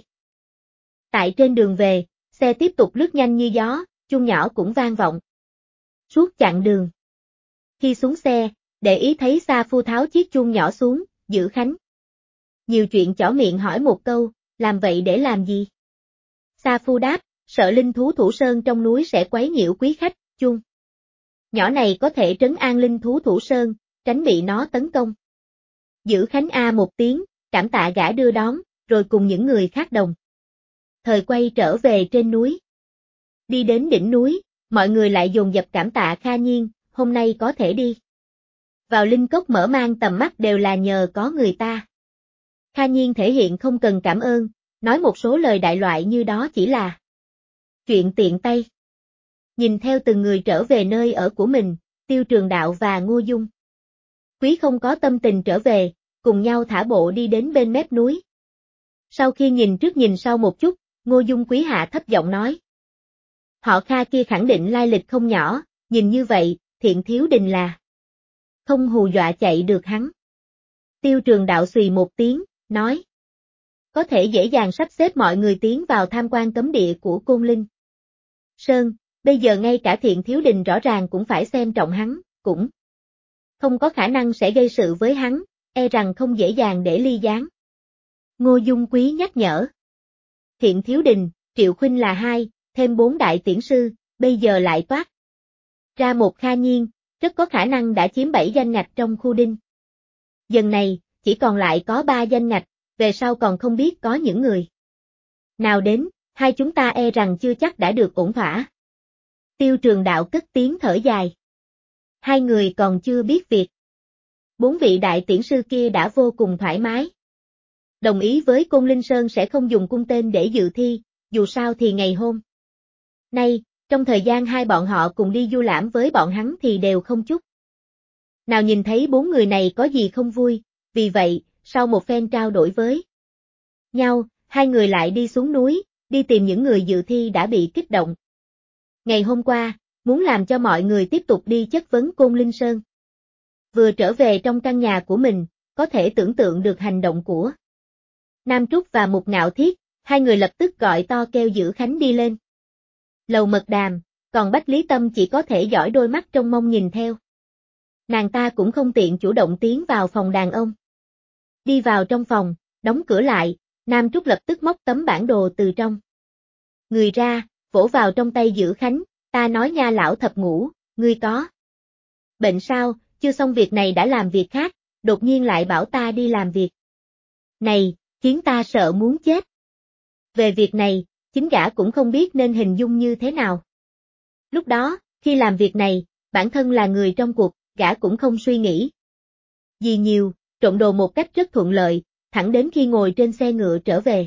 Speaker 1: Tại trên đường về, xe tiếp tục lướt nhanh như gió, chuông nhỏ cũng vang vọng suốt chặng đường. Khi xuống xe, để ý thấy Sa Phu tháo chiếc chuông nhỏ xuống, giữ khánh. Nhiều chuyện chỏ miệng hỏi một câu, làm vậy để làm gì? Sa Phu đáp, sợ linh thú Thủ Sơn trong núi sẽ quấy nhiễu quý khách, chuông nhỏ này có thể trấn an linh thú Thủ Sơn, tránh bị nó tấn công. Giữ khánh a một tiếng, cảm tạ gã đưa đón, rồi cùng những người khác đồng thời quay trở về trên núi. Đi đến đỉnh núi, mọi người lại dồn dập cảm tạ Kha Nhiên, hôm nay có thể đi vào linh cốc mở mang tầm mắt đều là nhờ có người ta. Kha Nhiên thể hiện không cần cảm ơn, nói một số lời đại loại như đó chỉ là chuyện tiện tay. Nhìn theo từng người trở về nơi ở của mình, Tiêu Trường Đạo và Ngô Dung Quý không có tâm tình trở về, cùng nhau thả bộ đi đến bên mép núi. Sau khi nhìn trước nhìn sau một chút, Ngô Dung Quý hạ thấp giọng nói. Họ Kha kia khẳng định lai lịch không nhỏ, nhìn như vậy, Thiện Thiếu Đình là không hù dọa chạy được hắn. Tiêu Trường Đạo xùy một tiếng, nói. Có thể dễ dàng sắp xếp mọi người tiến vào tham quan cấm địa của Côn Linh Sơn, bây giờ ngay cả Thiện Thiếu Đình rõ ràng cũng phải xem trọng hắn, cũng không có khả năng sẽ gây sự với hắn, e rằng không dễ dàng để ly gián. Ngô Dung Quý nhắc nhở. Thiện Thiếu Đình, Triệu Khuynh là 2, thêm 4 đại tiễn sư, bây giờ lại toát ra một Kha Nhiên, rất có khả năng đã chiếm 7 danh ngạch trong khu đinh. Dần này, chỉ còn lại có 3 danh ngạch, về sau còn không biết có những người nào đến, hai chúng ta e rằng chưa chắc đã được ổn thỏa. Tiêu Trường Đạo cất tiếng thở dài. Hai người còn chưa biết việc. 4 vị đại tiễn sư kia đã vô cùng thoải mái. Đồng ý với Côn Linh Sơn sẽ không dùng cung tên để dự thi, dù sao thì ngày hôm nay, trong thời gian hai bọn họ cùng đi du lãm với bọn hắn thì đều không chút nào nhìn thấy 4 người này có gì không vui, vì vậy, sau một phen trao đổi với nhau, hai người lại đi xuống núi, đi tìm những người dự thi đã bị kích động. Ngày hôm qua, muốn làm cho mọi người tiếp tục đi chất vấn Côn Linh Sơn. Vừa trở về trong căn nhà của mình, có thể tưởng tượng được hành động của Nam Trúc và Mục Ngạo Thiết, hai người lập tức gọi to kêu Giữ Khánh đi lên lầu mật đàm, còn Bách Lý Tâm chỉ có thể dõi đôi mắt trông mong nhìn theo. Nàng ta cũng không tiện chủ động tiến vào phòng đàn ông. Đi vào trong phòng, đóng cửa lại, Nam Trúc lập tức móc tấm bản đồ từ trong người ra, vỗ vào trong tay Giữ Khánh, ta nói nha lão thập ngũ, ngươi có bệnh sao, chưa xong việc này đã làm việc khác, đột nhiên lại bảo ta đi làm việc này, khiến ta sợ muốn chết. Về việc này, chính gã cũng không biết nên hình dung như thế nào. Lúc đó, khi làm việc này, bản thân là người trong cuộc, gã cũng không suy nghĩ gì nhiều, trộn đồ một cách rất thuận lợi, thẳng đến khi ngồi trên xe ngựa trở về.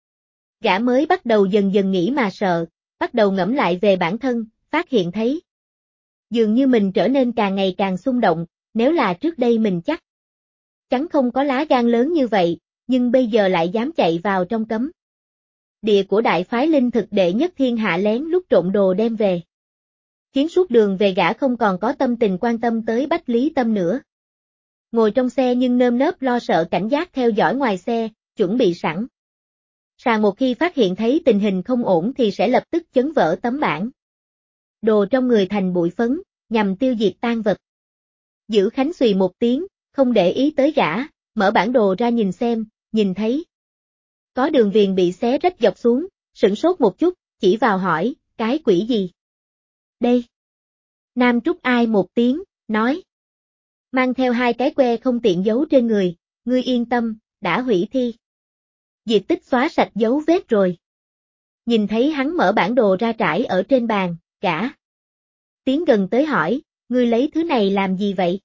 Speaker 1: Gã mới bắt đầu dần dần nghĩ mà sợ, bắt đầu ngẫm lại về bản thân, phát hiện thấy dường như mình trở nên càng ngày càng xung động, nếu là trước đây mình chắc chắn không có lá gan lớn như vậy, nhưng bây giờ lại dám chạy vào trong cấm địa của đại phái linh thực đệ nhất thiên hạ lén lút trộn đồ đem về. Khiến suốt đường về gã không còn có tâm tình quan tâm tới Bách Lý Tâm nữa. Ngồi trong xe nhưng nơm nớp lo sợ cảnh giác theo dõi ngoài xe, chuẩn bị sẵn sàng một khi phát hiện thấy tình hình không ổn thì sẽ lập tức chấn vỡ tấm bản đồ trong người thành bụi phấn, nhằm tiêu diệt tang vật. Dữ Khánh xùy một tiếng, không để ý tới gã, mở bản đồ ra nhìn xem, nhìn thấy. Có đường viền bị xé rách dọc xuống, sửng sốt một chút, chỉ vào hỏi, cái quỷ gì? Đây. Nam Trúc ai một tiếng, nói. Mang theo 2 cái que không tiện giấu trên người, ngươi yên tâm, đã hủy thi. Diệt tích xóa sạch dấu vết rồi. Nhìn thấy hắn mở bản đồ ra trải ở trên bàn, gã tiến gần tới hỏi, ngươi lấy thứ này làm gì vậy?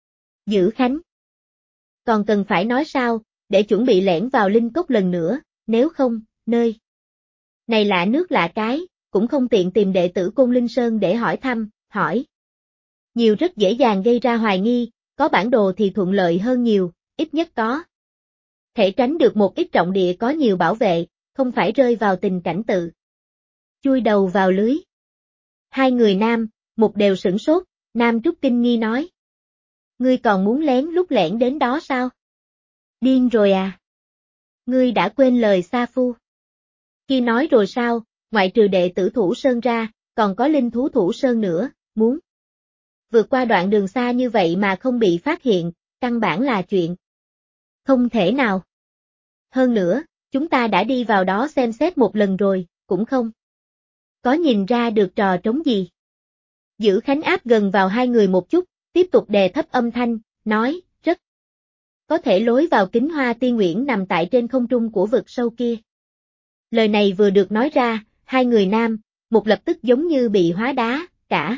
Speaker 1: Dữ Khánh. Còn cần phải nói sao, để chuẩn bị lẻn vào linh cốc lần nữa, nếu không, nơi này lạ nước lạ cái, cũng không tiện tìm đệ tử Côn Linh Sơn để hỏi thăm, hỏi. Nhiều rất dễ dàng gây ra hoài nghi, có bản đồ thì thuận lợi hơn nhiều, ít nhất có thể tránh được một ít trọng địa có nhiều bảo vệ, không phải rơi vào tình cảnh tự chui đầu vào lưới. 2 người nam, một đều sửng sốt, Nam Trúc kinh nghi nói. Ngươi còn muốn lén lút lẻn đến đó sao? Điên rồi à? Ngươi đã quên lời Sa Phu. Khi nói rồi sao, ngoại trừ đệ tử Thủ Sơn ra, còn có linh thú Thủ Sơn nữa, muốn vượt qua đoạn đường xa như vậy mà không bị phát hiện, căn bản là chuyện không thể nào. Hơn nữa, chúng ta đã đi vào đó xem xét một lần rồi, cũng không có nhìn ra được trò trống gì. Dữ Khánh áp gần vào 2 người một chút, tiếp tục đè thấp âm thanh, nói, rất có thể lối vào Kính Hoa Tiên Uyển nằm tại trên không trung của vực sâu kia. Lời này vừa được nói ra, 2 người nam, một lập tức giống như bị hóa đá, cả.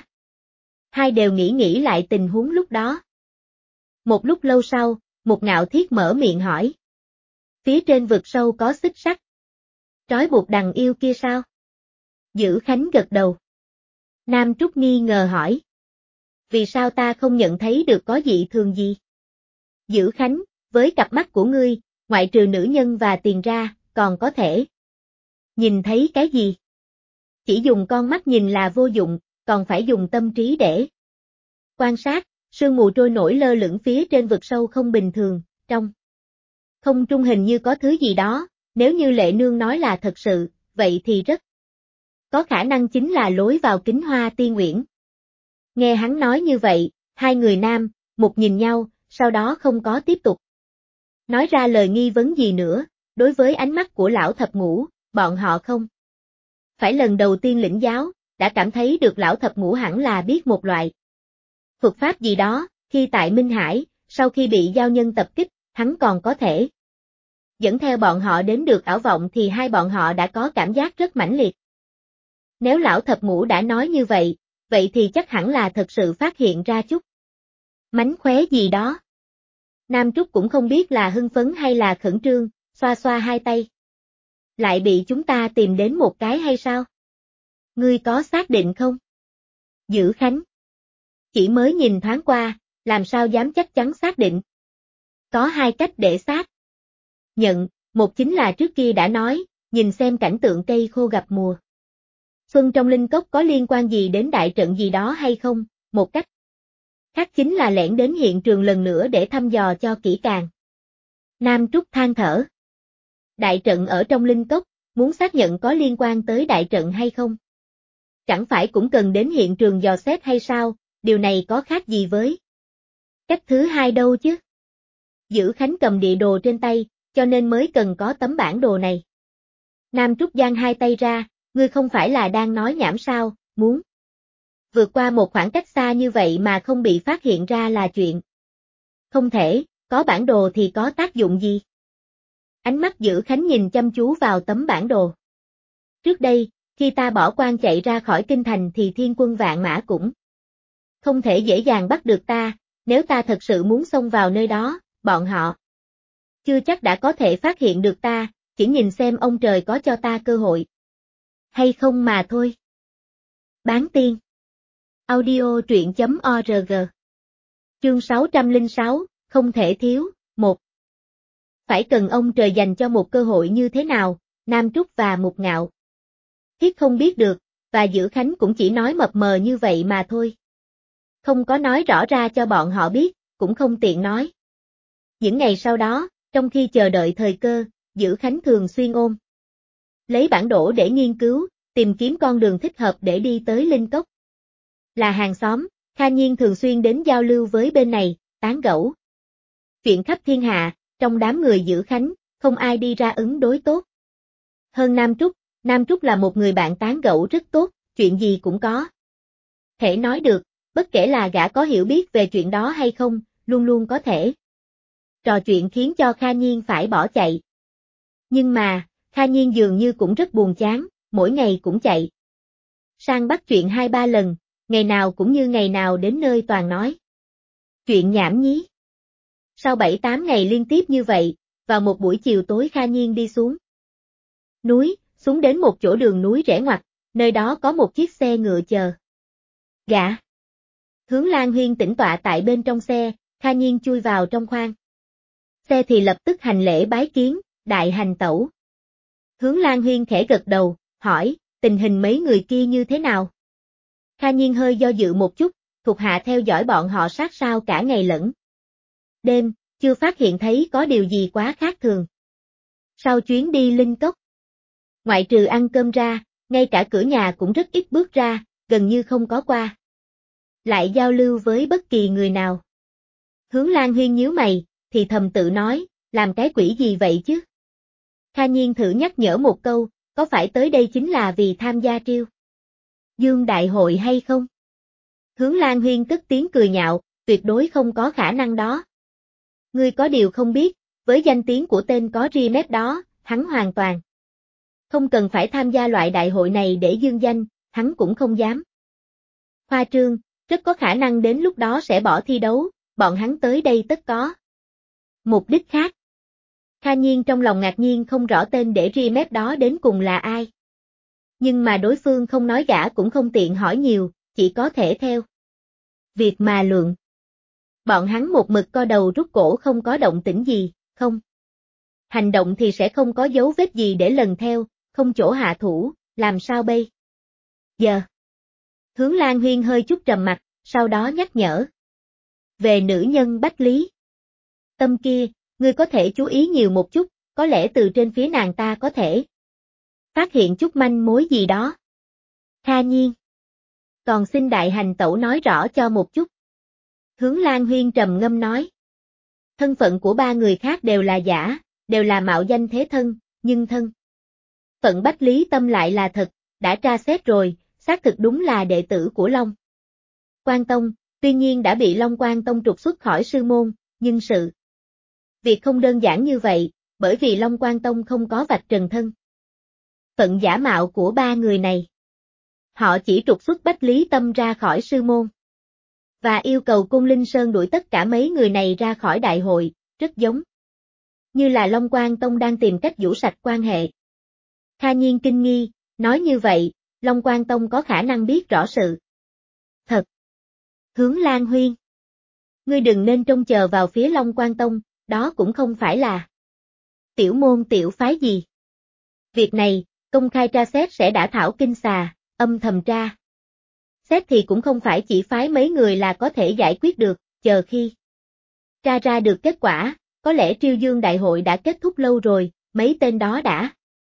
Speaker 1: 2 đều nghĩ lại tình huống lúc đó. Một lúc lâu sau, một Ngạo Thiết mở miệng hỏi. Phía trên vực sâu có xích sắt. Trói buộc đằng yêu kia sao? Dữ Khánh gật đầu. Nam Trúc nghi ngờ hỏi. Vì sao ta không nhận thấy được có dị thường gì? Dữ Khánh, với cặp mắt của ngươi, ngoại trừ nữ nhân và tiền ra, còn có thể nhìn thấy cái gì? Chỉ dùng con mắt nhìn là vô dụng, còn phải dùng tâm trí để quan sát, sương mù trôi nổi lơ lửng phía trên vực sâu không bình thường, trong không trung hình như có thứ gì đó, nếu như Lệ Nương nói là thật sự, vậy thì rất có khả năng chính là lối vào Kính Hoa Tiên Uyển. Nghe hắn nói như vậy, 2 người nam, một nhìn nhau, sau đó không có tiếp tục nói ra lời nghi vấn gì nữa, đối với ánh mắt của lão thập ngũ, bọn họ không phải lần đầu tiên lĩnh giáo, đã cảm thấy được lão thập ngũ hẳn là biết một loại thuật pháp gì đó, khi tại Minh Hải, sau khi bị giao nhân tập kích, hắn còn có thể dẫn theo bọn họ đến được ảo vọng thì 2 bọn họ đã có cảm giác rất mãnh liệt. Nếu lão thập ngũ đã nói như vậy, vậy thì chắc hẳn là thật sự phát hiện ra chút mánh khóe gì đó. Nam Trúc cũng không biết là hưng phấn hay là khẩn trương, xoa xoa 2 tay. Lại bị chúng ta tìm đến một cái hay sao? Ngươi có xác định không? Dữ Khánh. Chỉ mới nhìn thoáng qua, làm sao dám chắc chắn xác định. Có 2 cách để xác nhận, một chính là trước kia đã nói, nhìn xem cảnh tượng cây khô gặp mùa xuân trong linh cốc có liên quan gì đến đại trận gì đó hay không, một cách khác chính là lẻn đến hiện trường lần nữa để thăm dò cho kỹ càng. Nam Trúc than thở. Đại trận ở trong linh cốc, muốn xác nhận có liên quan tới đại trận hay không? Chẳng phải cũng cần đến hiện trường dò xét hay sao, điều này có khác gì với cách thứ 2 đâu chứ? Dữ Khánh cầm địa đồ trên tay, cho nên mới cần có tấm bản đồ này. Nam Trúc giang 2 tay ra, ngươi không phải là đang nói nhảm sao, muốn vượt qua một khoảng cách xa như vậy mà không bị phát hiện ra là chuyện không thể, có bản đồ thì có tác dụng gì? Ánh mắt Dữ Khánh nhìn chăm chú vào tấm bản đồ. Trước đây, khi ta bỏ quan chạy ra khỏi kinh thành thì thiên quân vạn mã cũng không thể dễ dàng bắt được ta, nếu ta thật sự muốn xông vào nơi đó, bọn họ chưa chắc đã có thể phát hiện được ta, chỉ nhìn xem ông trời có cho ta cơ hội hay không mà thôi. Bán tiên. Audio truyện.org. Chương 606, không thể thiếu, 1. Phải cần ông trời dành cho một cơ hội như thế nào, Nam Trúc và Mục Ngạo Thiết không biết được, và Dữ Khánh cũng chỉ nói mập mờ như vậy mà thôi. Không có nói rõ ra cho bọn họ biết, cũng không tiện nói. Những ngày sau đó, trong khi chờ đợi thời cơ, Dữ Khánh thường xuyên ôm lấy bản đồ để nghiên cứu, tìm kiếm con đường thích hợp để đi tới linh cốc. Là hàng xóm, Kha Nhiên thường xuyên đến giao lưu với bên này, tán gẫu. Chuyện khắp thiên hạ, trong đám người giữ khánh, không ai đi ra ứng đối tốt. Hơn Nam Trúc là một người bạn tán gẫu rất tốt, chuyện gì cũng có thể nói được, bất kể là gã có hiểu biết về chuyện đó hay không, luôn luôn có thể trò chuyện khiến cho Kha Nhiên phải bỏ chạy. Nhưng mà, Kha Nhiên dường như cũng rất buồn chán, mỗi ngày cũng chạy sang bắt chuyện 2-3 lần, ngày nào cũng như ngày nào đến nơi toàn nói chuyện nhảm nhí. Sau 7-8 ngày liên tiếp như vậy, vào một buổi chiều tối Kha Nhiên đi xuống núi, xuống đến một chỗ đường núi rẽ ngoặt, nơi đó có một chiếc xe ngựa chờ gã. Hướng Lan Huyên tĩnh tọa tại bên trong xe, Kha Nhiên chui vào trong khoang xe thì lập tức hành lễ bái kiến, đại hành tẩu. Hướng Lan Huyên khẽ gật đầu, hỏi, tình hình mấy người kia như thế nào? Kha Nhiên hơi do dự một chút, thuộc hạ theo dõi bọn họ sát sao cả ngày lẫn đêm, chưa phát hiện thấy có điều gì quá khác thường. Sau chuyến đi Linh Cốc, ngoại trừ ăn cơm ra, ngay cả cửa nhà cũng rất ít bước ra, gần như không có qua lại giao lưu với bất kỳ người nào. Hướng Lan Huyên nhíu mày, thì thầm tự nói, làm cái quỷ gì vậy chứ? Kha Nhiên thử nhắc nhở một câu, có phải tới đây chính là vì tham gia triêu dương đại hội hay không? Hướng Lan Huyên cất tiếng cười nhạo, tuyệt đối không có khả năng đó. Ngươi có điều không biết, với danh tiếng của tên có ri mép đó, hắn hoàn toàn không cần phải tham gia loại đại hội này để dương danh, hắn cũng không dám khoa trương, rất có khả năng đến lúc đó sẽ bỏ thi đấu, bọn hắn tới đây tất có mục đích khác. Kha Nhiên trong lòng ngạc nhiên không rõ tên để ri mép đó đến cùng là ai. Nhưng mà đối phương không nói gã cũng không tiện hỏi nhiều, chỉ có thể theo việc mà lượng. Bọn hắn một mực co đầu rút cổ không có động tĩnh gì, không hành động thì sẽ không có dấu vết gì để lần theo, không chỗ hạ thủ, làm sao bây giờ? Hướng Lan Huyên hơi chút trầm mặt, sau đó nhắc nhở. Về nữ nhân Bách Lý Tâm kia, ngươi có thể chú ý nhiều một chút, có lẽ từ trên phía nàng ta có thể phát hiện chút manh mối gì đó. Kha Nhiên, còn xin đại hành tẩu nói rõ cho một chút. Hướng Lan Huyên trầm ngâm nói. Thân phận của ba người khác đều là giả, đều là mạo danh thế thân, nhưng thân phận Bách Lý Tâm lại là thật, đã tra xét rồi, xác thực đúng là đệ tử của Long Quan Tông, tuy nhiên đã bị Long Quan Tông trục xuất khỏi sư môn, nhưng sự việc không đơn giản như vậy, bởi vì Long Quan Tông không có vạch trần thân phận giả mạo của ba người này. Họ chỉ trục xuất Bách Lý Tâm ra khỏi sư môn và yêu cầu Côn Linh Sơn đuổi tất cả mấy người này ra khỏi đại hội, rất giống như là Long Quan Tông đang tìm cách giũ sạch quan hệ. Kha Nhiên kinh nghi, nói như vậy, Long Quan Tông có khả năng biết rõ sự thật. Hướng Lan Huyên, ngươi đừng nên trông chờ vào phía Long Quan Tông, đó cũng không phải là tiểu môn tiểu phái gì. Việc này, công khai tra xét sẽ đã thảo kinh xà, âm thầm tra xét thì cũng không phải chỉ phái mấy người là có thể giải quyết được, chờ khi tra ra được kết quả, có lẽ triêu dương đại hội đã kết thúc lâu rồi, mấy tên đó đã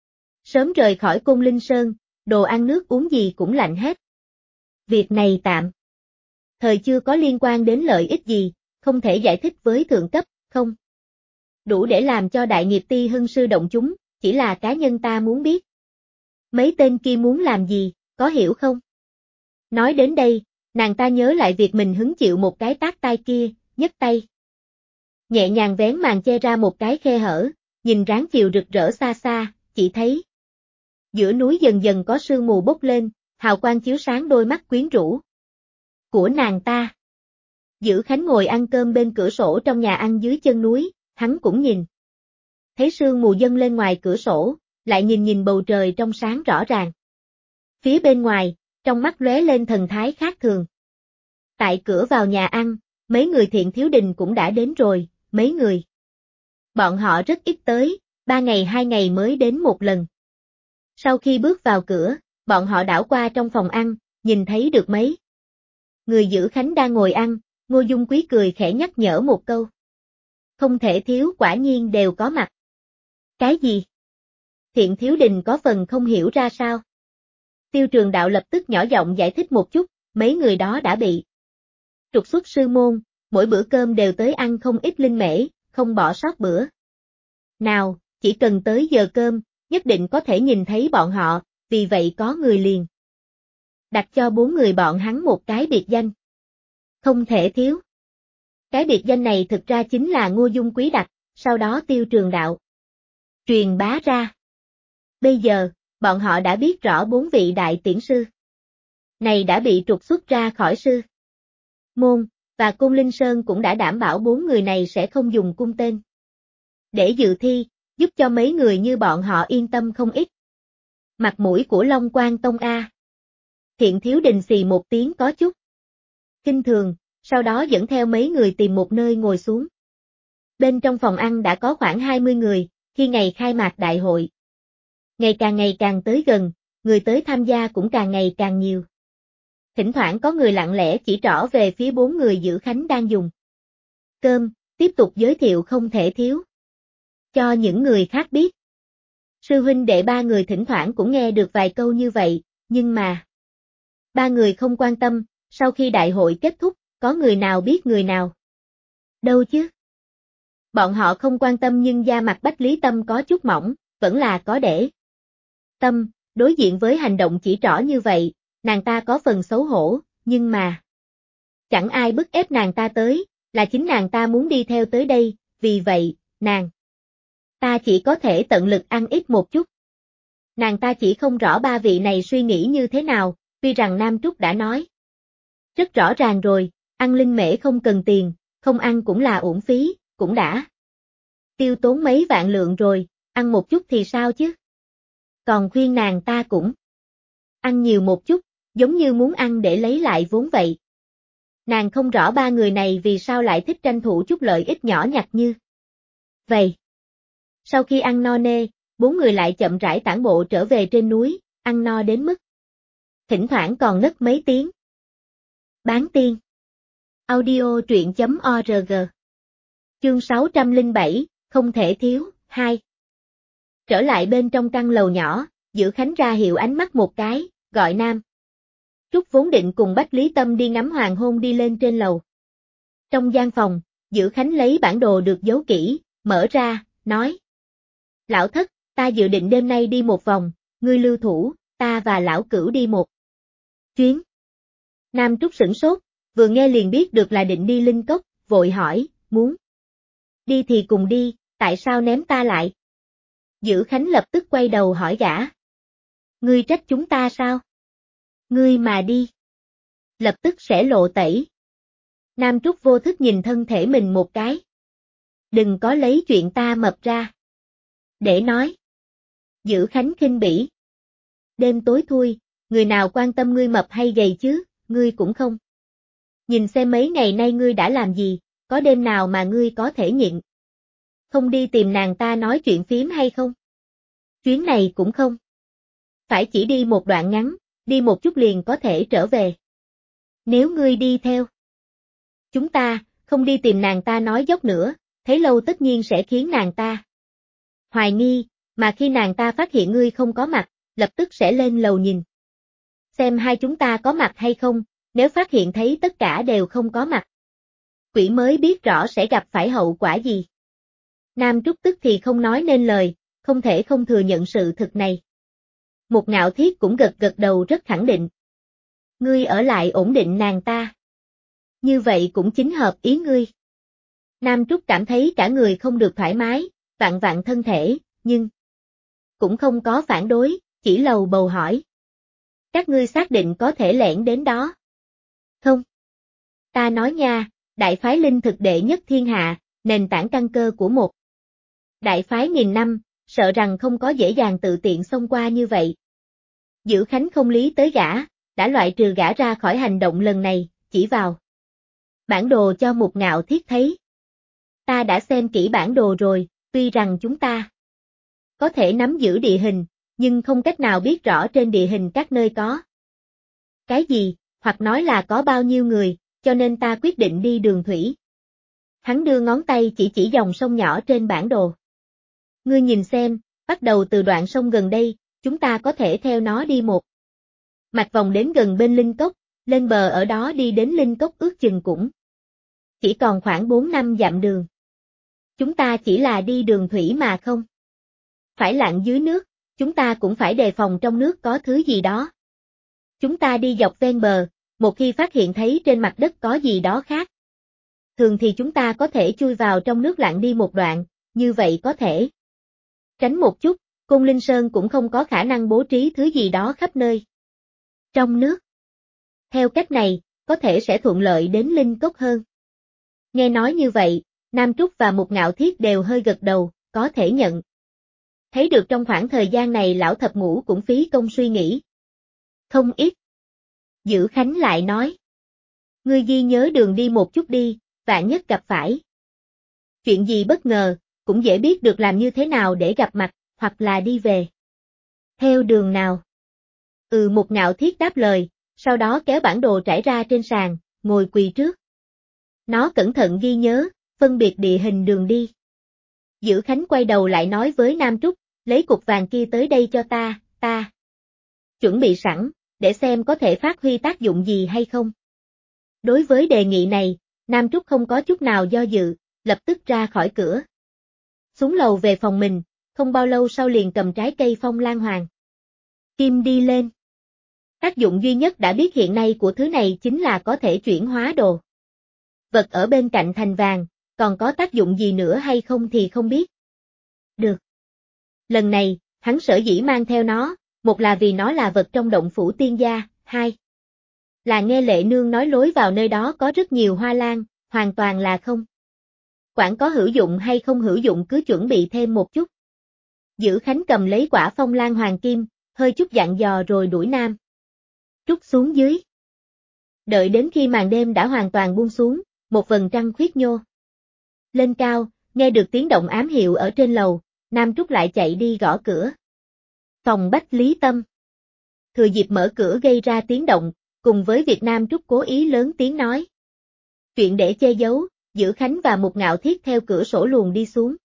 Speaker 1: sớm rời khỏi Côn Linh Sơn, đồ ăn nước uống gì cũng lạnh hết. Việc này tạm thời chưa có liên quan đến lợi ích gì, không thể giải thích với thượng cấp, không đủ để làm cho đại nghiệp ti hưng sư động chúng, chỉ là cá nhân ta muốn biết. Mấy tên kia muốn làm gì, có hiểu không? Nói đến đây, nàng ta nhớ lại việc mình hứng chịu một cái tát tai kia, nhấc tay nhẹ nhàng vén màn che ra một cái khe hở, nhìn ráng chiều rực rỡ xa xa, chỉ thấy giữa núi dần dần có sương mù bốc lên, hào quang chiếu sáng đôi mắt quyến rũ của nàng ta. Giữ Khánh ngồi ăn cơm bên cửa sổ trong nhà ăn dưới chân núi, hắn cũng nhìn thấy sương mù dâng lên ngoài cửa sổ, lại nhìn bầu trời trong sáng rõ ràng. Phía bên ngoài, trong mắt lóe lên thần thái khác thường. Tại cửa vào nhà ăn, mấy người Thiện Thiếu Đình cũng đã đến rồi, mấy người. Bọn họ rất ít tới, 3 ngày 2 ngày mới đến một lần. Sau khi bước vào cửa, bọn họ đảo qua trong phòng ăn, nhìn thấy được mấy người giữ Khánh đang ngồi ăn, Ngô Dung Quý cười khẽ nhắc nhở một câu. Không thể thiếu, quả nhiên đều có mặt. Cái gì? Thiện Thiếu Đình có phần không hiểu ra sao. Tiêu Trường Đạo lập tức nhỏ giọng giải thích một chút, mấy người đó đã bị trục xuất sư môn, mỗi bữa cơm đều tới ăn không ít linh mễ, không bỏ sót bữa nào, chỉ cần tới giờ cơm, nhất định có thể nhìn thấy bọn họ, vì vậy có người liền đặt cho 4 người bọn hắn một cái biệt danh. Không thể thiếu. Cái biệt danh này thực ra chính là Ngô Dung Quý đặt, sau đó Tiêu Trường Đạo truyền bá ra. Bây giờ, bọn họ đã biết rõ 4 vị đại tiễn sư này đã bị trục xuất ra khỏi sư môn, và Côn Linh Sơn cũng đã đảm bảo 4 người này sẽ không dùng cung tên để dự thi, giúp cho mấy người như bọn họ yên tâm không ít. Mặt mũi của Long Quang Tông A. Thiện Thiếu Đình xì một tiếng có chút kinh thường, sau đó dẫn theo mấy người tìm một nơi ngồi xuống. Bên trong phòng ăn đã có khoảng 20 người, khi ngày khai mạc đại hội ngày càng tới gần, người tới tham gia cũng càng ngày càng nhiều. Thỉnh thoảng có người lặng lẽ chỉ trỏ về phía 4 người giữ khánh đang dùng cơm, tiếp tục giới thiệu không thể thiếu cho những người khác biết. Sư huynh đệ 3 người thỉnh thoảng cũng nghe được vài câu như vậy, nhưng mà 3 người không quan tâm, sau khi đại hội kết thúc, có người nào biết người nào? Đâu chứ? Bọn họ không quan tâm nhưng da mặt Bách Lý Tâm có chút mỏng, vẫn là có để tâm, đối diện với hành động chỉ trỏ như vậy, nàng ta có phần xấu hổ, nhưng mà chẳng ai bức ép nàng ta tới, là chính nàng ta muốn đi theo tới đây, vì vậy, nàng ta chỉ có thể tận lực ăn ít một chút. Nàng ta chỉ không rõ 3 vị này suy nghĩ như thế nào, tuy rằng Nam Trúc đã nói rất rõ ràng rồi, ăn linh mễ không cần tiền, không ăn cũng là uổng phí, cũng đã tiêu tốn mấy vạn lượng rồi, ăn một chút thì sao chứ? Còn khuyên nàng ta cũng ăn nhiều một chút, giống như muốn ăn để lấy lại vốn vậy. Nàng không rõ 3 người này vì sao lại thích tranh thủ chút lợi ích nhỏ nhặt như vậy. Sau khi ăn no nê, 4 người lại chậm rãi tản bộ trở về trên núi, ăn no đến mức thỉnh thoảng còn nấc mấy tiếng. Bán tiên. Audio truyện.org. Chương 607, không thể thiếu, 2. Trở lại bên trong căn lầu nhỏ, Giữ Khánh ra hiệu ánh mắt một cái, gọi Nam Trúc vốn định cùng Bách Lý Tâm đi ngắm hoàng hôn đi lên trên lầu. Trong gian phòng, Giữ Khánh lấy bản đồ được giấu kỹ, mở ra, nói: Lão thất, ta dự định đêm nay đi một vòng, ngươi lưu thủ, ta và lão cửu đi một chuyến. Nam Trúc sửng sốt, vừa nghe liền biết được là định đi Linh Cốc, vội hỏi, muốn đi thì cùng đi, tại sao ném ta lại? Giữ Khánh lập tức quay đầu hỏi gã. Ngươi trách chúng ta sao? Ngươi mà đi, lập tức sẽ lộ tẩy. Nam Trúc vô thức nhìn thân thể mình một cái. Đừng có lấy chuyện ta mập ra để nói. Giữ Khánh khinh bỉ. Đêm tối thui, người nào quan tâm ngươi mập hay gầy chứ, ngươi cũng không. Nhìn xem mấy ngày nay ngươi đã làm gì, có đêm nào mà ngươi có thể nhịn không đi tìm nàng ta nói chuyện phím hay không? Chuyến này cũng không phải chỉ đi một đoạn ngắn, đi một chút liền có thể trở về. Nếu ngươi đi theo chúng ta, không đi tìm nàng ta nói dốc nữa, thấy lâu tất nhiên sẽ khiến nàng ta hoài nghi, mà khi nàng ta phát hiện ngươi không có mặt, lập tức sẽ lên lầu nhìn xem hai chúng ta có mặt hay không, nếu phát hiện thấy tất cả đều không có mặt, quỷ mới biết rõ sẽ gặp phải hậu quả gì. Nam Trúc tức thì không nói nên lời, không thể không thừa nhận sự thực này. Một Ngạo Thiết cũng gật gật đầu rất khẳng định. Ngươi ở lại ổn định nàng ta. Như vậy cũng chính hợp ý ngươi. Nam Trúc cảm thấy cả người không được thoải mái, vặn vặn thân thể, nhưng cũng không có phản đối, chỉ lầu bầu hỏi. Các ngươi xác định có thể lẻn đến đó? Không. Ta nói nha, đại phái linh thực đệ nhất thiên hạ, nền tảng căn cơ của một đại phái nghìn năm, sợ rằng không có dễ dàng tự tiện xông qua như vậy. Giữ Khánh không lý tới gã, đã loại trừ gã ra khỏi hành động lần này, chỉ vào bản đồ cho Một Ngạo Thiết thấy. Ta đã xem kỹ bản đồ rồi, tuy rằng chúng ta có thể nắm giữ địa hình, nhưng không cách nào biết rõ trên địa hình các nơi có cái gì, hoặc nói là có bao nhiêu người, cho nên ta quyết định đi đường thủy. Hắn đưa ngón tay chỉ dòng sông nhỏ trên bản đồ. Ngươi nhìn xem, bắt đầu từ đoạn sông gần đây, chúng ta có thể theo nó đi một mạch vòng đến gần bên Linh Cốc, Lên bờ ở đó đi đến Linh Cốc ước chừng cũng chỉ còn khoảng 4-5 dặm đường. Chúng ta chỉ là đi đường thủy mà không phải lặn dưới nước, chúng ta cũng phải đề phòng trong nước có thứ gì đó. Chúng ta đi dọc ven bờ, một khi phát hiện thấy trên mặt đất có gì đó khác. Thường thì chúng ta có thể chui vào trong nước lặn đi một đoạn, như vậy có thể tránh một chút, Côn Linh Sơn cũng không có khả năng bố trí thứ gì đó khắp nơi. Trong nước. Theo cách này, có thể sẽ thuận lợi đến Linh Cốc hơn. Nghe nói như vậy, Nam Trúc và Mục Ngạo Thiết đều hơi gật đầu, có thể nhận. Thấy được trong khoảng thời gian này lão thập ngũ cũng phí công suy nghĩ. Không ít. Dữ Khánh lại nói. Ngươi ghi nhớ đường đi một chút đi, vạn nhất gặp phải chuyện gì bất ngờ, cũng dễ biết được làm như thế nào để gặp mặt, hoặc là đi về. Theo đường nào? Mục Ngạo Thiết đáp lời, sau đó kéo bản đồ trải ra trên sàn, ngồi quỳ trước. Nó cẩn thận ghi nhớ, phân biệt địa hình đường đi. Dữ Khánh quay đầu lại nói với Nam Trúc, lấy cục vàng kia tới đây cho ta. Chuẩn bị sẵn, để xem có thể phát huy tác dụng gì hay không. Đối với đề nghị này, Nam Trúc không có chút nào do dự, lập tức ra khỏi cửa. Xuống lầu về phòng mình, không bao lâu sau liền cầm trái cây phong lan hoàng kim đi lên. Tác dụng duy nhất đã biết hiện nay của thứ này chính là có thể chuyển hóa đồ vật ở bên cạnh thành vàng, còn có tác dụng gì nữa hay không thì không biết. Được. Lần này, hắn sở dĩ mang theo nó, một là vì nó là vật trong động phủ tiên gia, hai là nghe Lệ Nương nói lối vào nơi đó có rất nhiều hoa lan, hoàn toàn là không. Quản có hữu dụng hay không hữu dụng cứ chuẩn bị thêm một chút. Dữ Khánh cầm lấy quả phong lan hoàng kim, hơi chút dặn dò rồi đuổi Nam Trúc xuống dưới. Đợi đến khi màn đêm đã hoàn toàn buông xuống, một vầng trăng khuyết nhô lên cao, nghe được tiếng động ám hiệu ở trên lầu, Nam Trúc lại chạy đi gõ cửa. Phòng Bách Lý Tâm. Thừa dịp mở cửa gây ra tiếng động, cùng với việc Nam Trúc cố ý lớn tiếng nói. Chuyện để che giấu, Dữ Khánh và Mục Ngạo Thiết theo cửa sổ luồn đi xuống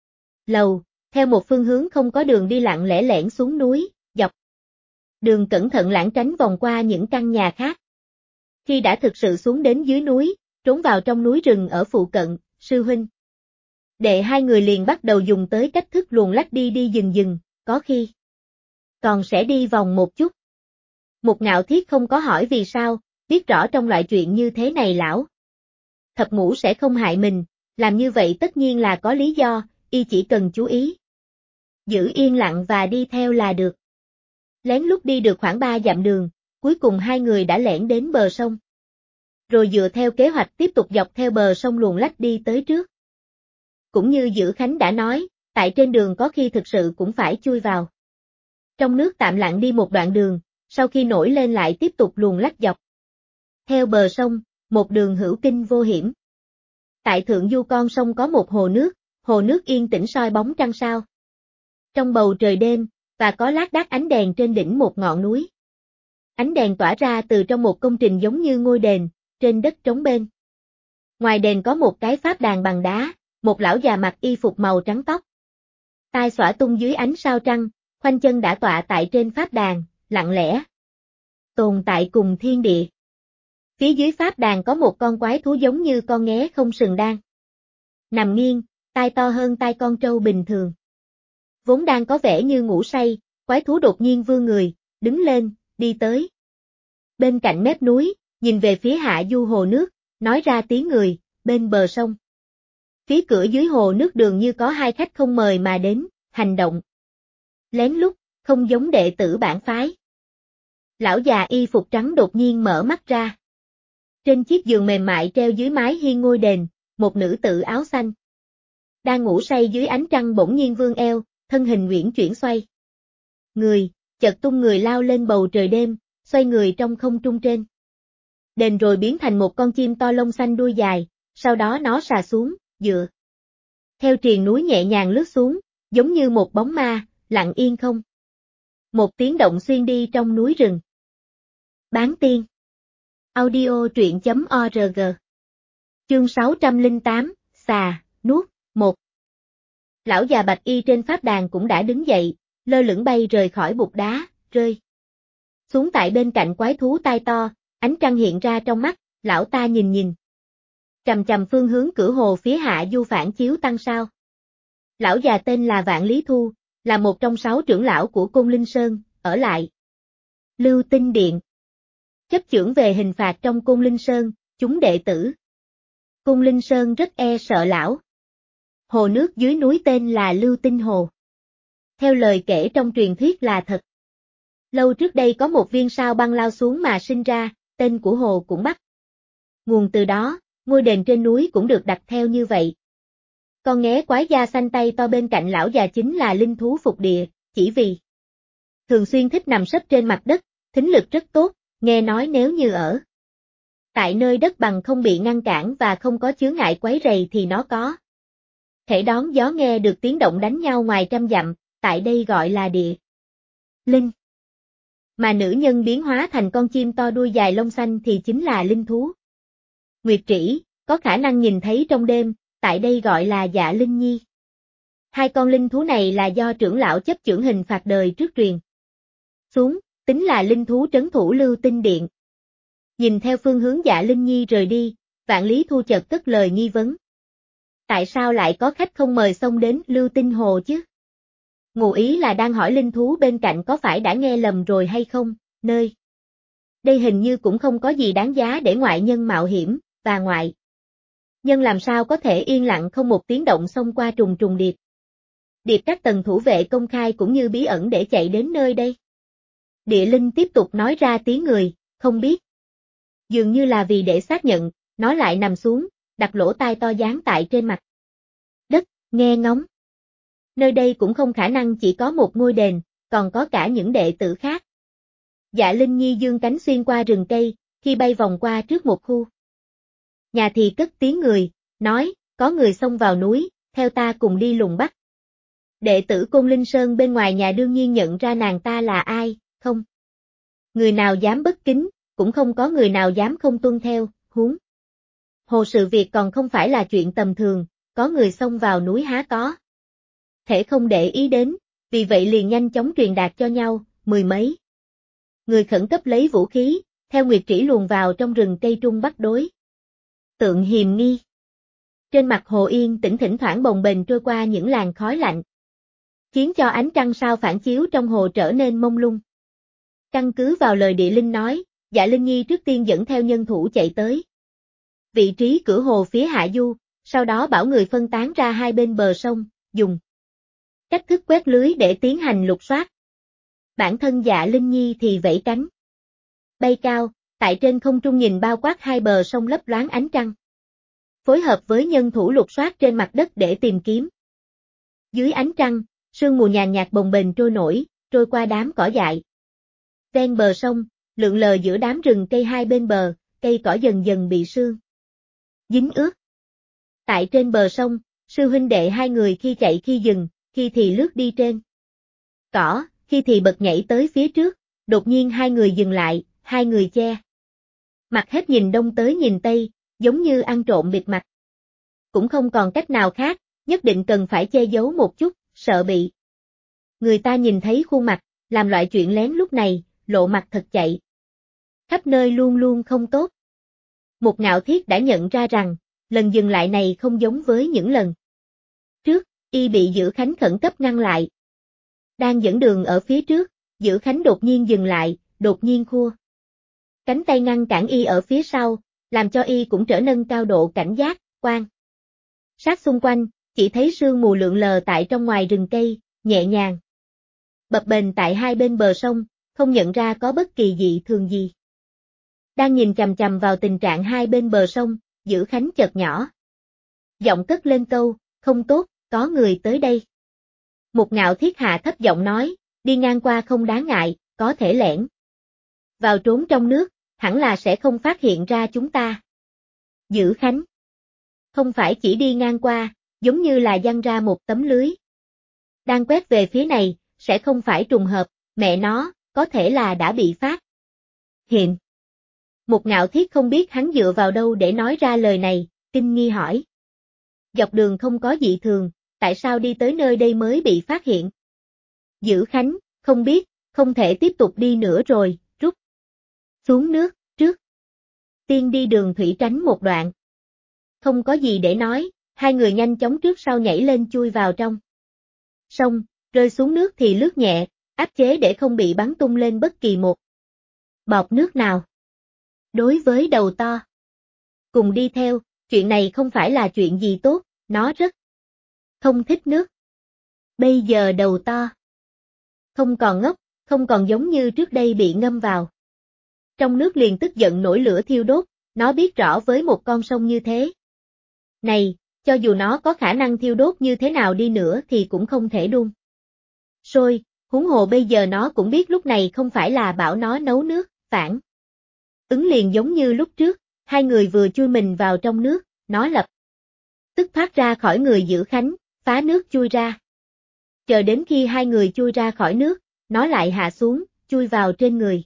Speaker 1: lầu, theo một phương hướng không có đường đi lặng lẽ lẻn xuống núi, dọc đường cẩn thận lảng tránh vòng qua những căn nhà khác. Khi đã thực sự xuống đến dưới núi, trốn vào trong núi rừng ở phụ cận, sư huynh đệ hai người liền bắt đầu dùng tới cách thức luồn lách đi đi dừng, có khi còn sẽ đi vòng một chút. Mục Ngạo Thiết không có hỏi vì sao, biết rõ trong loại chuyện như thế này lão thập ngũ sẽ không hại mình, làm như vậy tất nhiên là có lý do, y chỉ cần chú ý giữ yên lặng và đi theo là được. Lén lút đi được khoảng 3 dặm đường, cuối cùng hai người đã lẻn đến bờ sông. Rồi dựa theo kế hoạch tiếp tục dọc theo bờ sông luồn lách đi tới trước. Cũng như Dữ Khánh đã nói, tại trên đường có khi thực sự cũng phải chui vào trong nước tạm lặng đi một đoạn đường, sau khi nổi lên lại tiếp tục luồn lách dọc theo bờ sông, một đường hữu kinh vô hiểm. Tại thượng du con sông có một hồ nước yên tĩnh soi bóng trăng sao trong bầu trời đêm, và có lác đác ánh đèn trên đỉnh một ngọn núi. Ánh đèn tỏa ra từ trong một công trình giống như ngôi đền, trên đất trống bên. Ngoài đền có một cái pháp đàn bằng đá, một lão già mặc y phục màu trắng tóc. Tai xõa tung dưới ánh sao trăng, khoanh chân đã tọa tại trên pháp đàn, lặng lẽ tồn tại cùng thiên địa. Phía dưới pháp đàn có một con quái thú giống như con nghé không sừng đang nằm nghiêng, tai to hơn tai con trâu bình thường. Vốn đang có vẻ như ngủ say, quái thú đột nhiên vươn người, đứng lên, đi tới bên cạnh mép núi, nhìn về phía hạ du hồ nước, nói ra tiếng người, bên bờ sông. Phía cửa dưới hồ nước dường như có hai khách không mời mà đến, hành động lén lút, không giống đệ tử bản phái. Lão già y phục trắng đột nhiên mở mắt ra. Trên chiếc giường mềm mại treo dưới mái hiên ngôi đền, một nữ tử áo xanh đang ngủ say dưới ánh trăng bỗng nhiên vươn eo, thân hình uyển chuyển xoay người, chợt tung người lao lên bầu trời đêm, xoay người trong không trung trên đền rồi biến thành một con chim to lông xanh đuôi dài, sau đó nó xà xuống, dựa theo triền núi nhẹ nhàng lướt xuống, giống như một bóng ma, lặng yên không một tiếng động xuyên đi trong núi rừng. Bán tiên. Audio truyện.org. Chương 608, xà, nuốt, 1. Lão già bạch y trên pháp đàn cũng đã đứng dậy, lơ lửng bay rời khỏi bục đá, rơi xuống tại bên cạnh quái thú tai to, ánh trăng hiện ra trong mắt, lão ta nhìn nhìn. Chầm chầm phương hướng cửa hồ phía hạ du phản chiếu tăng sao. Lão già tên là Vạn Lý Thu, là một trong 6 trưởng lão của Côn Linh Sơn, ở lại Lưu Tinh Điện. Chấp chưởng về hình phạt trong Côn Linh Sơn, chúng đệ tử Côn Linh Sơn rất e sợ lão. Hồ nước dưới núi tên là Lưu Tinh Hồ. Theo lời kể trong truyền thuyết là thật. Lâu trước đây có một viên sao băng lao xuống mà sinh ra, tên của hồ cũng bắt nguồn từ đó, ngôi đền trên núi cũng được đặt theo như vậy. Con nghé quái da xanh tay to bên cạnh lão già chính là linh thú phục địa, chỉ vì thường xuyên thích nằm sấp trên mặt đất, thính lực rất tốt, nghe nói nếu như ở tại nơi đất bằng không bị ngăn cản và không có chướng ngại quấy rầy thì nó có thể đón gió nghe được tiếng động đánh nhau ngoài trăm dặm, tại đây gọi là địa linh. Mà nữ nhân biến hóa thành con chim to đuôi dài lông xanh thì chính là linh thú Nguyệt Trĩ, có khả năng nhìn thấy trong đêm, tại đây gọi là Dạ Linh Nhi. Hai con linh thú này là do trưởng lão chấp chưởng hình phạt đời trước truyền xuống, tính là linh thú trấn thủ Lưu Tinh Điện. Nhìn theo phương hướng Dạ Linh Nhi rời đi, Vạn Lý Thu chợt cất lời nghi vấn. Tại sao lại có khách không mời xông đến Lưu Tinh Hồ chứ? Ngụ ý là đang hỏi linh thú bên cạnh có phải đã nghe lầm rồi hay không, nơi đây hình như cũng không có gì đáng giá để ngoại nhân mạo hiểm, và ngoại nhân làm sao có thể yên lặng không một tiếng động xông qua trùng trùng điệp. Điệp các tầng thủ vệ công khai cũng như bí ẩn để chạy đến nơi đây. Địa linh tiếp tục nói ra tiếng người, không biết. Dường như là vì để xác nhận, nó lại nằm xuống, đặt lỗ tai to dán tại trên mặt đất, nghe ngóng. Nơi đây cũng không khả năng chỉ có một ngôi đền, còn có cả những đệ tử khác. Dạ Linh Nhi dương cánh xuyên qua rừng cây, khi bay vòng qua trước một khu nhà thì cất tiếng người, nói, có người xông vào núi, theo ta cùng đi lùng bắt. Đệ tử Côn Linh Sơn bên ngoài nhà đương nhiên nhận ra nàng ta là ai, không người nào dám bất kính, cũng không có người nào dám không tuân theo, huống hồ sự việc còn không phải là chuyện tầm thường, có người xông vào núi há có thể không để ý đến, vì vậy liền nhanh chóng truyền đạt cho nhau, mười mấy người khẩn cấp lấy vũ khí, theo Nguyệt Trĩ luồn vào trong rừng cây trung bắt đối tượng hiềm nghi. Trên mặt hồ yên tĩnh thỉnh thoảng bồng bềnh trôi qua những làn khói lạnh, khiến cho ánh trăng sao phản chiếu trong hồ trở nên mông lung. Căn cứ vào lời địa linh nói, Dạ Linh Nhi trước tiên dẫn theo nhân thủ chạy tới vị trí cửa hồ phía hạ du, sau đó bảo người phân tán ra hai bên bờ sông, dùng cách thức quét lưới để tiến hành lục soát. Bản thân Dạ Linh Nhi thì vẫy cánh bay cao, tại trên không trung nhìn bao quát hai bờ sông lấp loáng ánh trăng. Phối hợp với nhân thủ lục soát trên mặt đất để tìm kiếm. Dưới ánh trăng, sương mù nhàn nhạt bồng bềnh trôi nổi, trôi qua đám cỏ dại. Ven bờ sông, lượn lờ giữa đám rừng cây hai bên bờ, cây cỏ dần dần bị sương dính ướt. Tại trên bờ sông, sư huynh đệ hai người khi chạy khi dừng, khi thì lướt đi trên cỏ, khi thì bật nhảy tới phía trước, đột nhiên hai người dừng lại, hai người che mặt hết nhìn đông tới nhìn tây, giống như ăn trộm bịt mặt. Cũng không còn cách nào khác, nhất định cần phải che giấu một chút, sợ bị người ta nhìn thấy khuôn mặt, làm loại chuyện lén lúc này, lộ mặt thật chạy khắp nơi luôn luôn không tốt. Một Ngạo Thiết đã nhận ra rằng, lần dừng lại này không giống với những lần trước, y bị Dữ Khánh khẩn cấp ngăn lại. Đang dẫn đường ở phía trước, Dữ Khánh đột nhiên dừng lại, đột nhiên khua cánh tay ngăn cản y ở phía sau, làm cho y cũng trở nên cao độ cảnh giác, quan sát xung quanh, chỉ thấy sương mù lượn lờ tại trong ngoài rừng cây, nhẹ nhàng bập bềnh tại hai bên bờ sông, không nhận ra có bất kỳ dị thường gì. Đang nhìn chằm chằm vào tình trạng hai bên bờ sông, Dữ Khánh chợt nhỏ giọng cất lên câu, không tốt, có người tới đây. Một Ngạo Thiết hạ thấp giọng nói, đi ngang qua không đáng ngại, có thể lẻn vào trốn trong nước, hẳn là sẽ không phát hiện ra chúng ta. Dữ Khánh không phải chỉ đi ngang qua, giống như là giăng ra một tấm lưới. Đang quét về phía này, sẽ không phải trùng hợp, mẹ nó, có thể là đã bị phát hiện. Một Ngạo Thiết không biết hắn dựa vào đâu để nói ra lời này, kinh nghi hỏi. Dọc đường không có dị thường, tại sao đi tới nơi đây mới bị phát hiện? Dữ Khánh, không biết, không thể tiếp tục đi nữa rồi, rút xuống nước, trước tiên đi đường thủy tránh một đoạn. Không có gì để nói, hai người nhanh chóng trước sau nhảy lên chui vào trong sông, rơi xuống nước thì lướt nhẹ, áp chế để không bị bắn tung lên bất kỳ một bọt nước nào. Đối với đầu to cùng đi theo, chuyện này không phải là chuyện gì tốt, nó rất không thích nước. Bây giờ đầu to không còn ngốc, không còn giống như trước đây bị ngâm vào trong nước liền tức giận nổi lửa thiêu đốt, nó biết rõ với một con sông như thế này, cho dù nó có khả năng thiêu đốt như thế nào đi nữa thì cũng không thể đun sôi, huống hồ bây giờ nó cũng biết lúc này không phải là bảo nó nấu nước, phản ứng liền giống như lúc trước, hai người vừa chui mình vào trong nước, nó lập tức thoát ra khỏi người giữ Khánh, phá nước chui ra. Chờ đến khi hai người chui ra khỏi nước, nó lại hạ xuống, chui vào trên người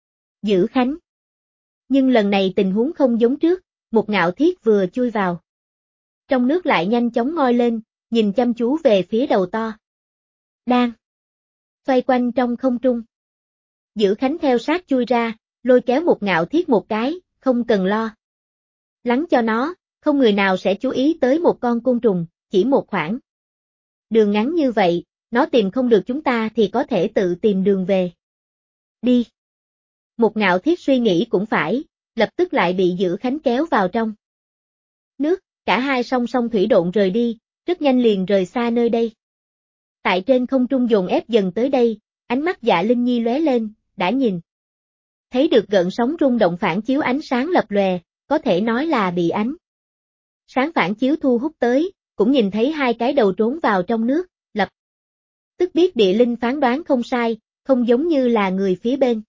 Speaker 1: giữ Khánh. Nhưng lần này tình huống không giống trước, một Ngạo Thiết vừa chui vào trong nước lại nhanh chóng ngoi lên, nhìn chăm chú về phía đầu to đang xoay quanh trong không trung. Giữ Khánh theo sát chui ra, lôi kéo một Ngạo Thiết một cái, không cần lo lắng cho nó, không người nào sẽ chú ý tới một con côn trùng, chỉ một khoảng đường ngắn như vậy, nó tìm không được chúng ta thì có thể tự tìm đường về. Đi. Một Ngạo Thiết suy nghĩ cũng phải, lập tức lại bị Giữ Khánh kéo vào trong nước, cả hai song song thủy độn rời đi, rất nhanh liền rời xa nơi đây. Tại trên không trung dồn ép dần tới đây, ánh mắt Dạ Linh Nhi lóe lên, đã nhìn thấy được gợn sóng rung động phản chiếu ánh sáng lập lòe, có thể nói là bị ánh sáng phản chiếu thu hút tới, cũng nhìn thấy hai cái đầu trốn vào trong nước, lập tức biết địa linh phán đoán không sai, không giống như là người phía bên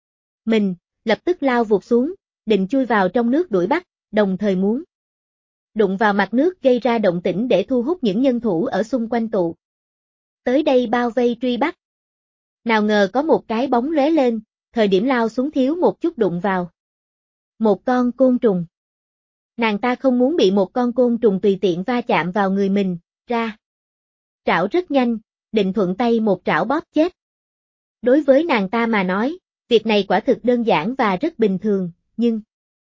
Speaker 1: mình, lập tức lao vụt xuống, định chui vào trong nước đuổi bắt, đồng thời muốn đụng vào mặt nước gây ra động tĩnh để thu hút những nhân thủ ở xung quanh tụ tới đây bao vây truy bắt. Nào ngờ có một cái bóng lóe lên, thời điểm lao xuống thiếu một chút đụng vào một con côn trùng. Nàng ta không muốn bị một con côn trùng tùy tiện va chạm vào người mình, ra trảo rất nhanh, định thuận tay một trảo bóp chết. Đối với nàng ta mà nói, việc này quả thực đơn giản và rất bình thường, nhưng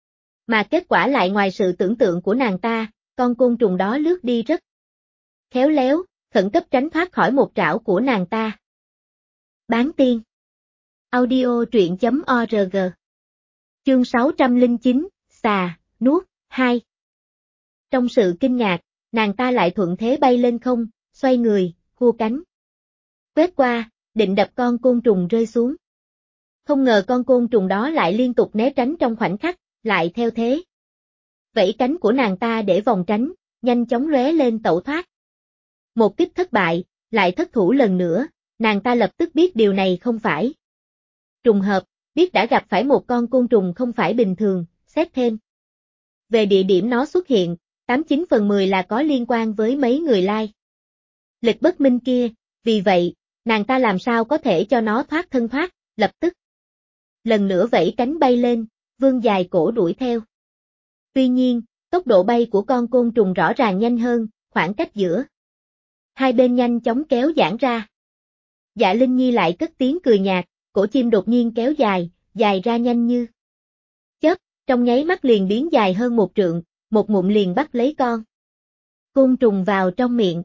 Speaker 1: mà kết quả lại ngoài sự tưởng tượng của nàng ta, con côn trùng đó lướt đi rất khéo léo, khẩn cấp tránh thoát khỏi một trảo của nàng ta. Bán tiên. Audio truyện.org. Chương 609, xà, nuốt, 2. Trong sự kinh ngạc, nàng ta lại thuận thế bay lên không, xoay người, khua cánh quét qua, định đập con côn trùng rơi xuống. Không ngờ con côn trùng đó lại liên tục né tránh trong khoảnh khắc, lại theo thế vẫy cánh của nàng ta để vòng tránh, nhanh chóng lóe lên tẩu thoát. Một kích thất bại, lại thất thủ lần nữa, nàng ta lập tức biết điều này không phải trùng hợp, biết đã gặp phải một con côn trùng không phải bình thường, xét thêm về địa điểm nó xuất hiện, 89 phần 10 là có liên quan với mấy người lai lịch bất minh kia, vì vậy, nàng ta làm sao có thể cho nó thoát thân thoát, lập tức lần nữa vẫy cánh bay lên, vươn dài cổ đuổi theo. Tuy nhiên, tốc độ bay của con côn trùng rõ ràng nhanh hơn, khoảng cách giữa hai bên nhanh chóng kéo giãn ra. Dạ Linh Nhi lại cất tiếng cười nhạt, cổ chim đột nhiên kéo dài, dài ra nhanh như chớp, trong nháy mắt liền biến dài hơn một trượng, một ngụm liền bắt lấy con côn trùng vào trong miệng.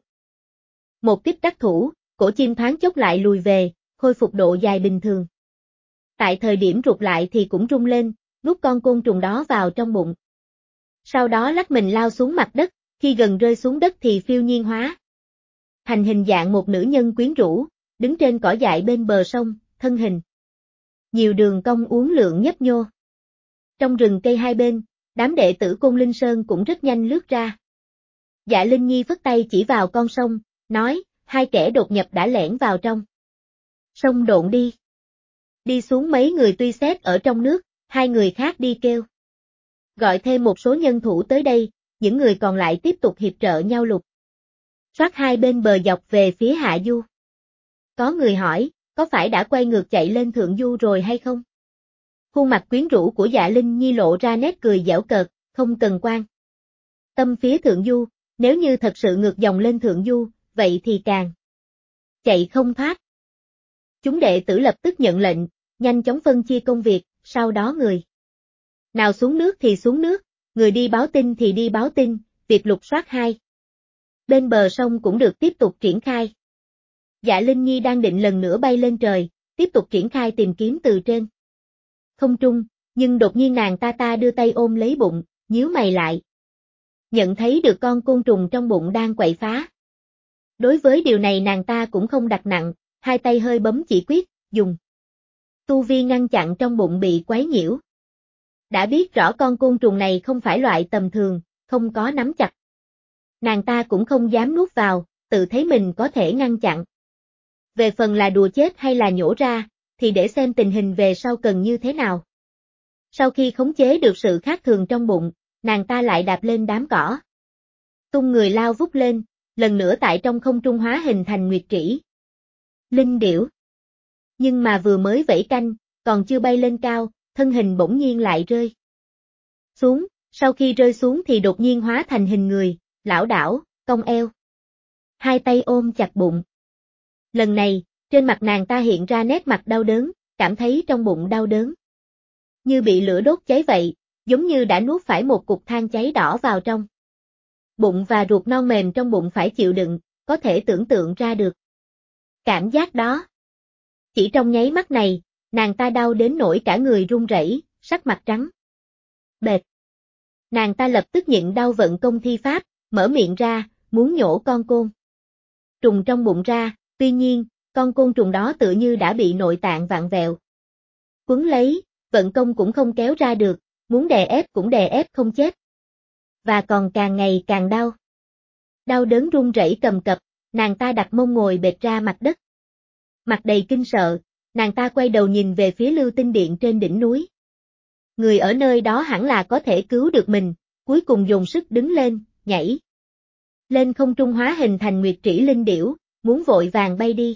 Speaker 1: Một kích đắc thủ, cổ chim thoáng chốc lại lùi về, khôi phục độ dài bình thường. Tại thời điểm rụt lại thì cũng rung lên, nuốt con côn trùng đó vào trong bụng. Sau đó lách mình lao xuống mặt đất, khi gần rơi xuống đất thì phiêu nhiên hóa thành hình dạng một nữ nhân quyến rũ, đứng trên cỏ dại bên bờ sông, thân hình nhiều đường cong uốn lượn nhấp nhô. Trong rừng cây hai bên, đám đệ tử Côn Linh Sơn cũng rất nhanh lướt ra. Dạ Linh Nhi phất tay chỉ vào con sông, nói, hai kẻ đột nhập đã lẻn vào trong sông độn đi. Đi xuống mấy người tuy xét ở trong nước, hai người khác đi kêu. Gọi thêm một số nhân thủ tới đây, những người còn lại tiếp tục hiệp trợ nhau lục soát hai bên bờ dọc về phía hạ du. Có người hỏi, có phải đã quay ngược chạy lên thượng du rồi hay không? Khuôn mặt quyến rũ của Dạ Linh Nhi lộ ra nét cười giễu cợt, không cần quan tâm phía thượng du, nếu như thật sự ngược dòng lên thượng du, vậy thì càng chạy không thoát. Chúng đệ tử lập tức nhận lệnh, nhanh chóng phân chia công việc, sau đó người Nào xuống nước thì xuống nước, người đi báo tin thì đi báo tin, việc lục soát 2 bên bờ sông cũng được tiếp tục triển khai. Dạ Linh Nhi đang định lần nữa bay lên trời, tiếp tục triển khai tìm kiếm từ trên không trung, nhưng đột nhiên nàng ta đưa tay ôm lấy bụng, nhíu mày lại. Nhận thấy được con côn trùng trong bụng đang quậy phá. Đối với điều này nàng ta cũng không đặt nặng, hai tay hơi bấm chỉ quyết, dùng tu vi ngăn chặn trong bụng bị quấy nhiễu. Đã biết rõ con côn trùng này không phải loại tầm thường, không có nắm chặt. Nàng ta cũng không dám nuốt vào, tự thấy mình có thể ngăn chặn. Về phần là đùa chết hay là nhổ ra, thì để xem tình hình về sau cần như thế nào. Sau khi khống chế được sự khác thường trong bụng, nàng ta lại đạp lên đám cỏ. Tung người lao vút lên, lần nữa tại trong không trung hóa hình thành nguyệt trĩ. Linh điểu. Nhưng mà vừa mới vẫy canh, còn chưa bay lên cao, thân hình bỗng nhiên lại rơi xuống, sau khi rơi xuống thì đột nhiên hóa thành hình người, lảo đảo, cong eo. Hai tay ôm chặt bụng. Lần này, trên mặt nàng ta hiện ra nét mặt đau đớn, cảm thấy trong bụng đau đớn. Như bị lửa đốt cháy vậy, giống như đã nuốt phải một cục than cháy đỏ vào trong. Bụng và ruột non mềm trong bụng phải chịu đựng, có thể tưởng tượng ra được. Cảm giác đó. Chỉ trong nháy mắt này, nàng ta đau đến nỗi cả người run rẩy, sắc mặt trắng bệch. Nàng ta lập tức nhịn đau vận công thi pháp, mở miệng ra, muốn nhổ con côn trùng trong bụng ra, tuy nhiên, con côn trùng đó tự như đã bị nội tạng vặn vẹo. Quấn lấy, vận công cũng không kéo ra được, muốn đè ép cũng đè ép không chết. Và còn càng ngày càng đau. Đau đớn run rẩy cầm cập, nàng ta đặt mông ngồi bệt ra mặt đất. Mặt đầy kinh sợ, nàng ta quay đầu nhìn về phía Lưu Tinh Điện trên đỉnh núi. Người ở nơi đó hẳn là có thể cứu được mình, cuối cùng dùng sức đứng lên, nhảy lên không trung hóa hình thành nguyệt trĩ linh điểu, muốn vội vàng bay đi.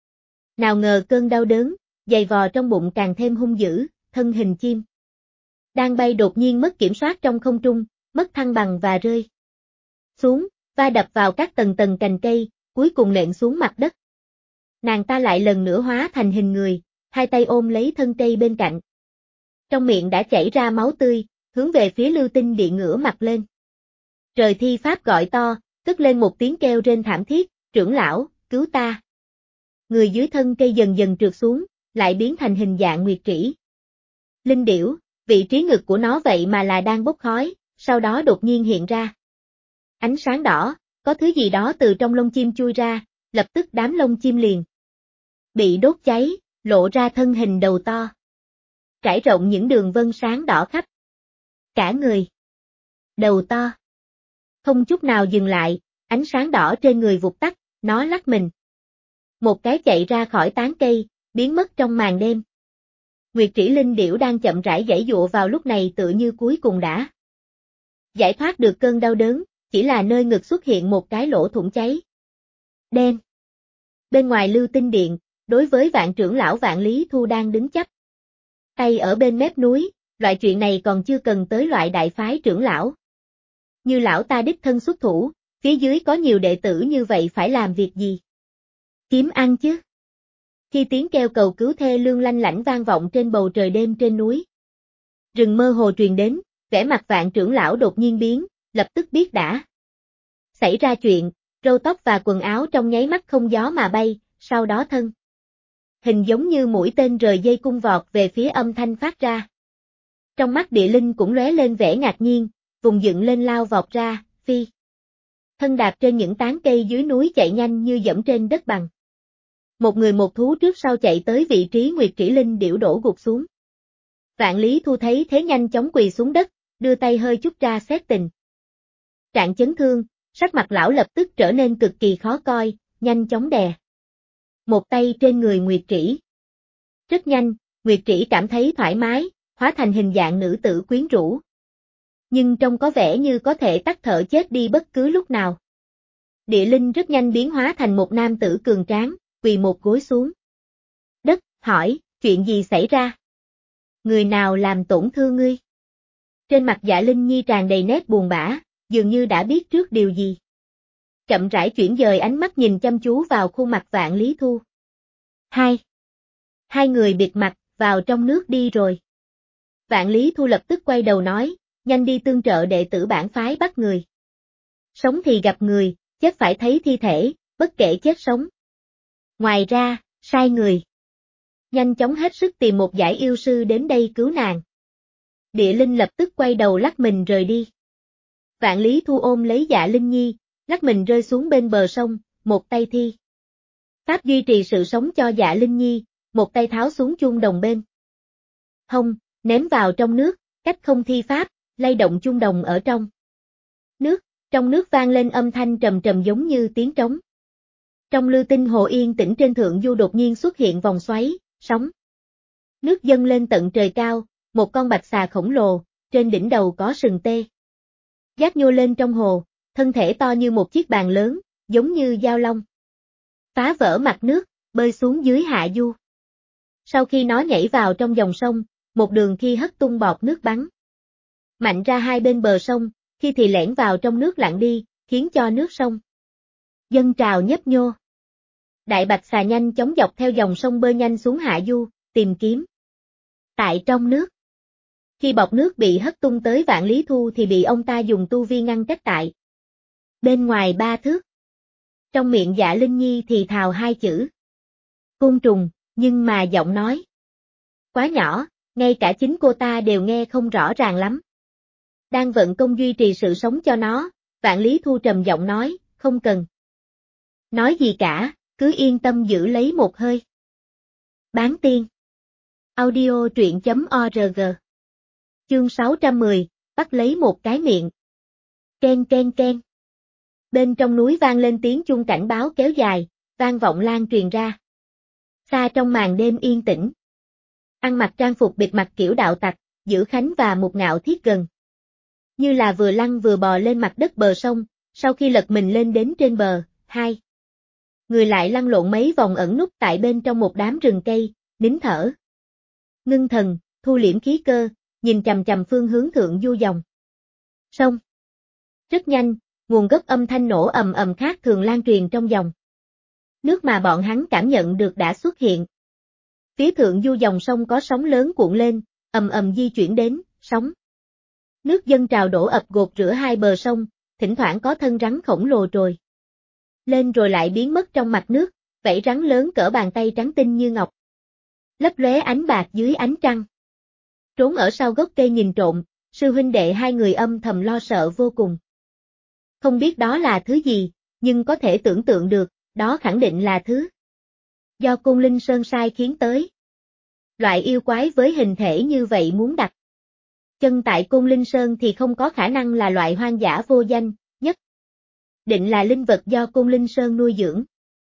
Speaker 1: Nào ngờ cơn đau đớn, dày vò trong bụng càng thêm hung dữ, thân hình chim đang bay đột nhiên mất kiểm soát trong không trung, mất thăng bằng và rơi xuống, va đập vào các tầng tầng cành cây, cuối cùng nện xuống mặt đất. Nàng ta lại lần nữa hóa thành hình người, hai tay ôm lấy thân cây bên cạnh. Trong miệng đã chảy ra máu tươi, hướng về phía Lưu Tinh Điện ngửa mặt lên. Trời thi pháp gọi to, cất lên một tiếng kêu rên thảm thiết, trưởng lão, cứu ta. Người dưới thân cây dần dần trượt xuống, lại biến thành hình dạng nguyệt trĩ. Linh điểu, vị trí ngực của nó vậy mà là đang bốc khói, sau đó đột nhiên hiện ra. Ánh sáng đỏ, có thứ gì đó từ trong lông chim chui ra, lập tức đám lông chim liền bị đốt cháy, lộ ra thân hình đầu to. Trải rộng những đường vân sáng đỏ khắp cả người. Đầu to. Không chút nào dừng lại, ánh sáng đỏ trên người vụt tắt, nó lắc mình. Một cái chạy ra khỏi tán cây, biến mất trong màn đêm. Nguyệt trĩ linh điểu đang chậm rãi giãy giụa vào lúc này tựa như cuối cùng đã giải thoát được cơn đau đớn, chỉ là nơi ngực xuất hiện một cái lỗ thủng cháy đen. Bên ngoài Lưu Tinh Điện, đối với Vạn trưởng lão Vạn Lý Thu đang đứng chắp tay ở bên mép núi, loại chuyện này còn chưa cần tới loại đại phái trưởng lão. Như lão ta đích thân xuất thủ, phía dưới có nhiều đệ tử như vậy phải làm việc gì? Kiếm ăn chứ. Khi tiếng kêu cầu cứu thê lương lanh lảnh vang vọng trên bầu trời đêm trên núi. Rừng mơ hồ truyền đến, vẻ mặt Vạn trưởng lão đột nhiên biến, lập tức biết đã xảy ra chuyện, râu tóc và quần áo trong nháy mắt không gió mà bay, sau đó thân hình giống như mũi tên rời dây cung vọt về phía âm thanh phát ra. Trong mắt địa linh cũng lóe lên vẻ ngạc nhiên, vùng dựng lên lao vọt ra, phi. Thân đạp trên những tán cây dưới núi chạy nhanh như dẫm trên đất bằng. Một người một thú trước sau chạy tới vị trí Nguyệt trĩ linh điểu đổ gục xuống. Vạn Lý Thu thấy thế nhanh chóng quỳ xuống đất, đưa tay hơi chút ra xét tình trạng chấn thương, sắc mặt lão lập tức trở nên cực kỳ khó coi, nhanh chóng đè một tay trên người Nguyệt trĩ. Rất nhanh, Nguyệt trĩ cảm thấy thoải mái, hóa thành hình dạng nữ tử quyến rũ. Nhưng trông có vẻ như có thể tắt thở chết đi bất cứ lúc nào. Địa linh rất nhanh biến hóa thành một nam tử cường tráng, quỳ một gối xuống đất, hỏi, chuyện gì xảy ra? Người nào làm tổn thương ngươi? Trên mặt Dạ Linh Nhi tràn đầy nét buồn bã, dường như đã biết trước điều gì. Chậm rãi chuyển dời ánh mắt nhìn chăm chú vào khuôn mặt Vạn Lý Thu. Hai người bịt mặt, vào trong nước đi rồi. Vạn Lý Thu lập tức quay đầu nói, nhanh đi tương trợ đệ tử bản phái bắt người. Sống thì gặp người, chết phải thấy thi thể, bất kể chết sống. Ngoài ra, sai người. Nhanh chóng hết sức tìm một giải yêu sư đến đây cứu nàng. Địa Linh lập tức quay đầu lắc mình rời đi. Vạn Lý Thu ôm lấy Dạ Linh Nhi, lắc mình rơi xuống bên bờ sông, một tay thi pháp duy trì sự sống cho Dạ Linh Nhi, một tay tháo xuống chuông đồng bên hông, ném vào trong nước, cách không thi pháp, lay động chuông đồng ở trong nước, trong nước vang lên âm thanh trầm trầm giống như tiếng trống. Trong Lư Tinh Hồ yên tĩnh trên thượng du đột nhiên xuất hiện vòng xoáy, sóng nước dâng lên tận trời cao, một con bạch xà khổng lồ, trên đỉnh đầu có sừng tê. Giác nhô lên trong hồ, thân thể to như một chiếc bàn lớn, giống như dao long. Phá vỡ mặt nước, bơi xuống dưới hạ du. Sau khi nó nhảy vào trong dòng sông, một đường khi hất tung bọt nước bắn mạnh ra hai bên bờ sông, khi thì lẻn vào trong nước lặn đi, khiến cho nước sông dâng trào nhấp nhô. Đại bạch xà nhanh chóng dọc theo dòng sông bơi nhanh xuống hạ du, tìm kiếm. Tại trong nước, khi bọt nước bị hất tung tới Vạn Lý Thu thì bị ông ta dùng tu vi ngăn cách tại bên ngoài 3 thước. Trong miệng Dạ Linh Nhi thì thào hai chữ côn trùng, nhưng mà giọng nói quá nhỏ, ngay cả chính cô ta đều nghe không rõ ràng lắm. Đang vận công duy trì sự sống cho nó, Vạn Lý Thu trầm giọng nói, không cần nói gì cả, cứ yên tâm giữ lấy một hơi. Bán tiên. Audio truyện.org. Chương 610, bắt lấy một cái miệng. Ken ken ken. Bên trong núi vang lên tiếng chuông cảnh báo kéo dài, vang vọng lan truyền ra. Xa trong màn đêm yên tĩnh. Ăn mặc trang phục bịt mặt kiểu đạo tặc, Dữ Khánh và Một Ngạo Thiết gần như là vừa lăn vừa bò lên mặt đất bờ sông, sau khi lật mình lên đến trên bờ, hai người lại lăn lộn mấy vòng ẩn núp tại bên trong một đám rừng cây, nín thở. Ngưng thần, thu liễm khí cơ, nhìn chằm chằm phương hướng thượng du dòng sông. Rất nhanh, nguồn gốc âm thanh nổ ầm ầm khác thường lan truyền trong dòng nước mà bọn hắn cảm nhận được đã xuất hiện. Phía thượng du dòng sông có sóng lớn cuộn lên, ầm ầm di chuyển đến, sóng nước dâng trào đổ ập gột rửa hai bờ sông, thỉnh thoảng có thân rắn khổng lồ trồi lên rồi lại biến mất trong mặt nước, vảy rắn lớn cỡ bàn tay trắng tinh như ngọc, lấp lóe ánh bạc dưới ánh trăng. Trốn ở sau gốc cây nhìn trộm, sư huynh đệ hai người âm thầm lo sợ vô cùng. Không biết đó là thứ gì, nhưng có thể tưởng tượng được, đó khẳng định là thứ do Côn Linh Sơn sai khiến tới. Loại yêu quái với hình thể như vậy muốn đặt chân tại Côn Linh Sơn thì không có khả năng là loại hoang dã vô danh, nhất định là linh vật do Côn Linh Sơn nuôi dưỡng.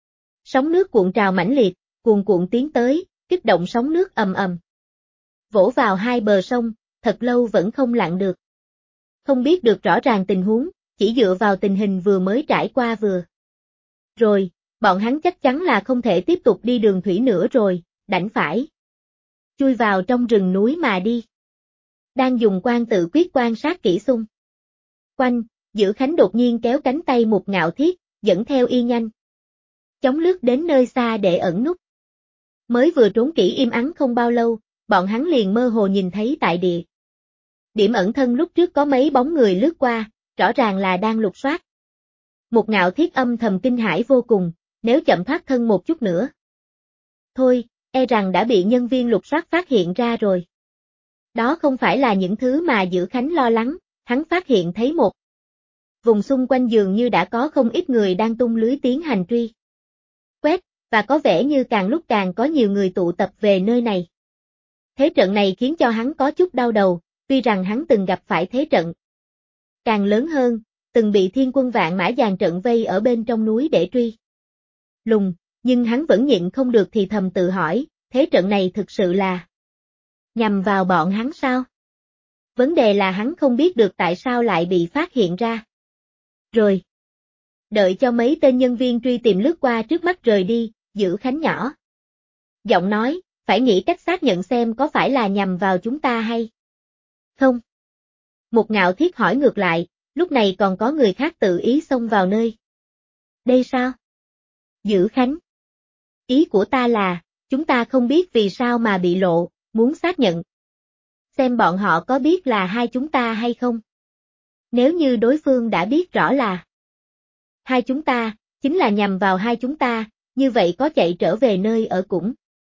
Speaker 1: Sóng nước cuộn trào mãnh liệt, cuồn cuộn tiến tới, kích động sóng nước ầm ầm vỗ vào hai bờ sông, thật lâu vẫn không lặn được. Không biết được rõ ràng tình huống, chỉ dựa vào tình hình vừa mới trải qua vừa rồi, bọn hắn chắc chắn là không thể tiếp tục đi đường thủy nữa rồi, đành phải chui vào trong rừng núi mà đi. Đang dùng quan tự quyết quan sát kỹ xung quanh, Dữ Khánh đột nhiên kéo cánh tay Một Ngạo Thiết, dẫn theo y nhanh chóng lướt đến nơi xa để ẩn núp. Mới vừa trốn kỹ im ắng không bao lâu, bọn hắn liền mơ hồ nhìn thấy tại điểm ẩn thân lúc trước có mấy bóng người lướt qua, rõ ràng là đang lục soát. Một Ngạo Thiết âm thầm kinh hãi vô cùng, nếu chậm thoát thân một chút nữa. Thôi, e rằng đã bị nhân viên lục soát phát hiện ra rồi. Đó không phải là những thứ mà Dữ Khánh lo lắng, hắn phát hiện thấy một vùng xung quanh dường như đã có không ít người đang tung lưới tiến hành truy quét, và có vẻ như càng lúc càng có nhiều người tụ tập về nơi này. Thế trận này khiến cho hắn có chút đau đầu, tuy rằng hắn từng gặp phải thế trận càng lớn hơn, từng bị Thiên Quân Vạn Mã dàn trận vây ở bên trong núi để truy lùng, nhưng hắn vẫn nhịn không được thì thầm tự hỏi, thế trận này thực sự là nhằm vào bọn hắn sao? Vấn đề là hắn không biết được tại sao lại bị phát hiện ra. Rồi, đợi cho mấy tên nhân viên truy tìm lướt qua trước mắt rời đi, Dữ Khánh nhỏ giọng nói, phải nghĩ cách xác nhận xem có phải là nhằm vào chúng ta hay không. Một Ngạo Thiết hỏi ngược lại, lúc này còn có người khác tự ý xông vào nơi đây sao? Dữ Khánh, ý của ta là, chúng ta không biết vì sao mà bị lộ, muốn xác nhận xem bọn họ có biết là hai chúng ta hay không. Nếu như đối phương đã biết rõ là hai chúng ta, chính là nhằm vào hai chúng ta, như vậy có chạy trở về nơi ở cũng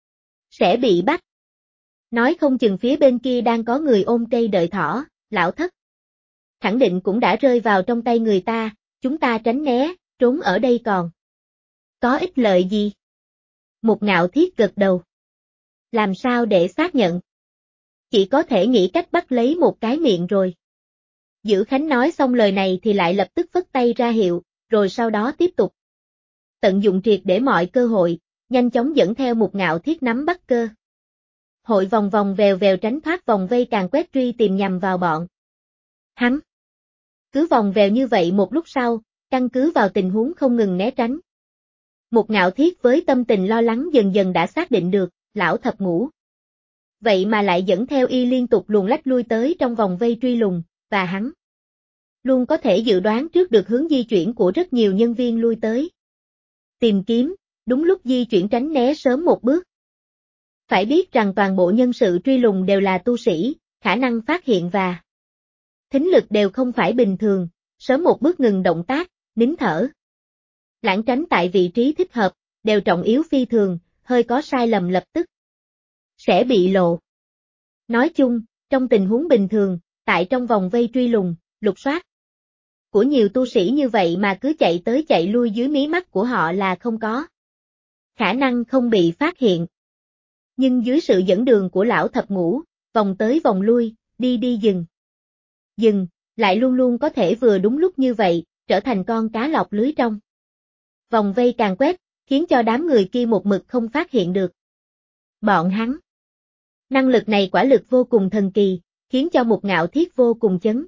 Speaker 1: sẽ bị bắt. Nói không chừng phía bên kia đang có người ôm cây đợi thỏ, lão thất. Khẳng định cũng đã rơi vào trong tay người ta, chúng ta tránh né, trốn ở đây còn có ích lợi gì? Một Ngạo Thiết gật đầu. Làm sao để xác nhận? Chỉ có thể nghĩ cách bắt lấy một cái miệng rồi. Dữ Khánh nói xong lời này thì lại lập tức phất tay ra hiệu, rồi sau đó tiếp tục. Tận dụng triệt để mọi cơ hội, nhanh chóng dẫn theo Một Ngạo Thiết nắm bắt cơ hội vòng vòng vèo vèo tránh thoát vòng vây càn quét truy tìm nhằm vào bọn hắn. Cứ vòng vèo như vậy một lúc sau, căn cứ vào tình huống không ngừng né tránh. Một Ngạo Thiết với tâm tình lo lắng dần dần đã xác định được, lão thập ngũ. Vậy mà lại dẫn theo y liên tục luồn lách lui tới trong vòng vây truy lùng, và hắn luôn có thể dự đoán trước được hướng di chuyển của rất nhiều nhân viên lui tới. Tìm kiếm, đúng lúc di chuyển tránh né sớm một bước. Phải biết rằng toàn bộ nhân sự truy lùng đều là tu sĩ, khả năng phát hiện và thính lực đều không phải bình thường, sớm một bước ngừng động tác, nín thở. Lảng tránh tại vị trí thích hợp, đều trọng yếu phi thường, hơi có sai lầm lập tức sẽ bị lộ. Nói chung, trong tình huống bình thường, tại trong vòng vây truy lùng, lục soát của nhiều tu sĩ như vậy mà cứ chạy tới chạy lui dưới mí mắt của họ là không có khả năng không bị phát hiện. Nhưng dưới sự dẫn đường của lão thập ngũ, vòng tới vòng lui, đi đi dừng, lại luôn luôn có thể vừa đúng lúc như vậy, trở thành con cá lọt lưới trong vòng vây càng quét, khiến cho đám người kia một mực không phát hiện được bọn hắn. Năng lực này quả lực vô cùng thần kỳ, khiến cho Một Ngạo Thiết vô cùng chấn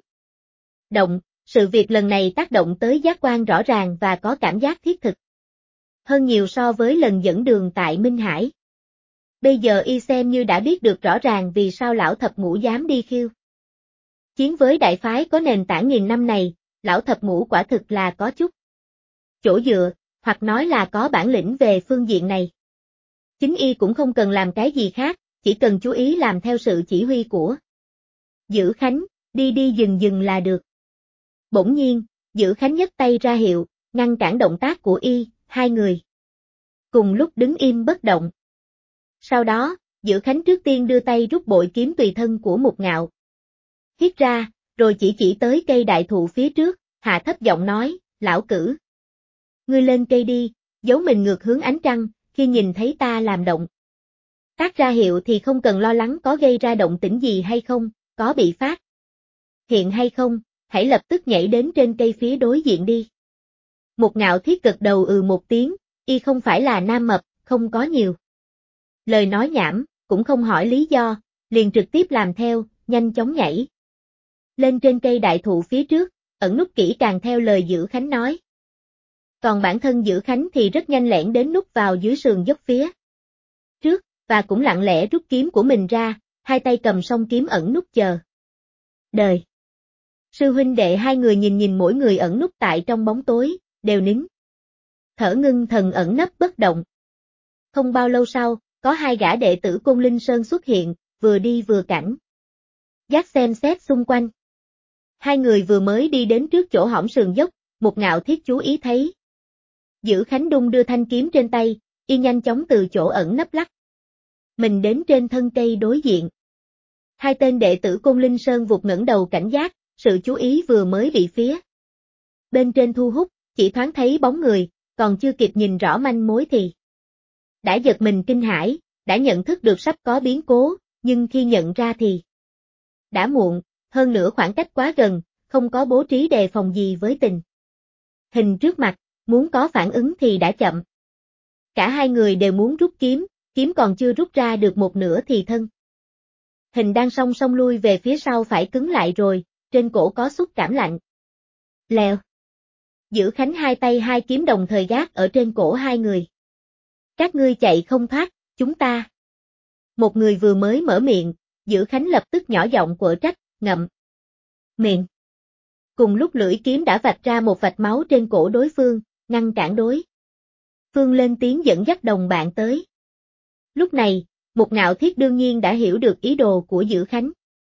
Speaker 1: động, sự việc lần này tác động tới giác quan rõ ràng và có cảm giác thiết thực hơn nhiều so với lần dẫn đường tại Minh Hải. Bây giờ y xem như đã biết được rõ ràng vì sao lão thập ngũ dám đi khiêu chiến với đại phái có nền tảng nghìn năm này, lão thập ngũ quả thực là có chút chỗ dựa, hoặc nói là có bản lĩnh về phương diện này. Chính y cũng không cần làm cái gì khác, chỉ cần chú ý làm theo sự chỉ huy của Dữ Khánh, đi đi dừng là được. Bỗng nhiên, Dữ Khánh nhấc tay ra hiệu, ngăn cản động tác của y, hai người cùng lúc đứng im bất động. Sau đó, Dữ Khánh trước tiên đưa tay rút bội kiếm tùy thân của Một Ngạo Thiết ra, rồi chỉ tới cây đại thụ phía trước, hạ thấp giọng nói, lão cử. Ngươi lên cây đi, giấu mình ngược hướng ánh trăng, khi nhìn thấy ta làm động tác ra hiệu thì không cần lo lắng có gây ra động tĩnh gì hay không, có bị phát hiện hay không, hãy lập tức nhảy đến trên cây phía đối diện đi. Một Ngạo Thiết gật đầu một tiếng, y không phải là nam mập, không có nhiều lời nói nhảm, cũng không hỏi lý do, liền trực tiếp làm theo, nhanh chóng nhảy lên trên cây đại thụ phía trước, ẩn núp kỹ càng theo lời Dữ Khánh nói. Còn bản thân Dữ Khánh thì rất nhanh lẻn đến núp vào dưới sườn dốc phía trước, và cũng lặng lẽ rút kiếm của mình ra, hai tay cầm song kiếm ẩn núp chờ đời. Sư huynh đệ hai người nhìn mỗi người ẩn núp tại trong bóng tối, đều nín thở ngưng thần ẩn nấp bất động. Không bao lâu sau, có hai gã đệ tử Côn Linh Sơn xuất hiện, vừa đi vừa cảnh giác xem xét xung quanh. Hai người vừa mới đi đến trước chỗ hõm sườn dốc, Một Ngạo Thiết chú ý thấy Dữ Khánh đung đưa thanh kiếm trên tay, y nhanh chóng từ chỗ ẩn nấp lắc mình đến trên thân cây đối diện. Hai tên đệ tử Côn Linh Sơn vụt ngẩng đầu cảnh giác, sự chú ý vừa mới bị phía bên trên thu hút, chỉ thoáng thấy bóng người, còn chưa kịp nhìn rõ manh mối thì đã giật mình kinh hãi, đã nhận thức được sắp có biến cố, nhưng khi nhận ra thì đã muộn, hơn nữa khoảng cách quá gần, không có bố trí đề phòng gì với tình hình trước mặt, muốn có phản ứng thì đã chậm. Cả hai người đều muốn rút kiếm, kiếm còn chưa rút ra được một nửa thì thân hình đang song song lui về phía sau phải cứng lại rồi, trên cổ có xúc cảm lạnh. Lèo. Dữ Khánh hai tay hai kiếm đồng thời gác ở trên cổ hai người. Các ngươi chạy không thoát, chúng ta. Một người vừa mới mở miệng, Dữ Khánh lập tức nhỏ giọng quở trách, ngậm miệng. Cùng lúc lưỡi kiếm đã vạch ra một vạch máu trên cổ đối phương, ngăn cản đối phương lên tiếng dẫn dắt đồng bạn tới. Lúc này, Một Ngạo Thiết đương nhiên đã hiểu được ý đồ của Dữ Khánh.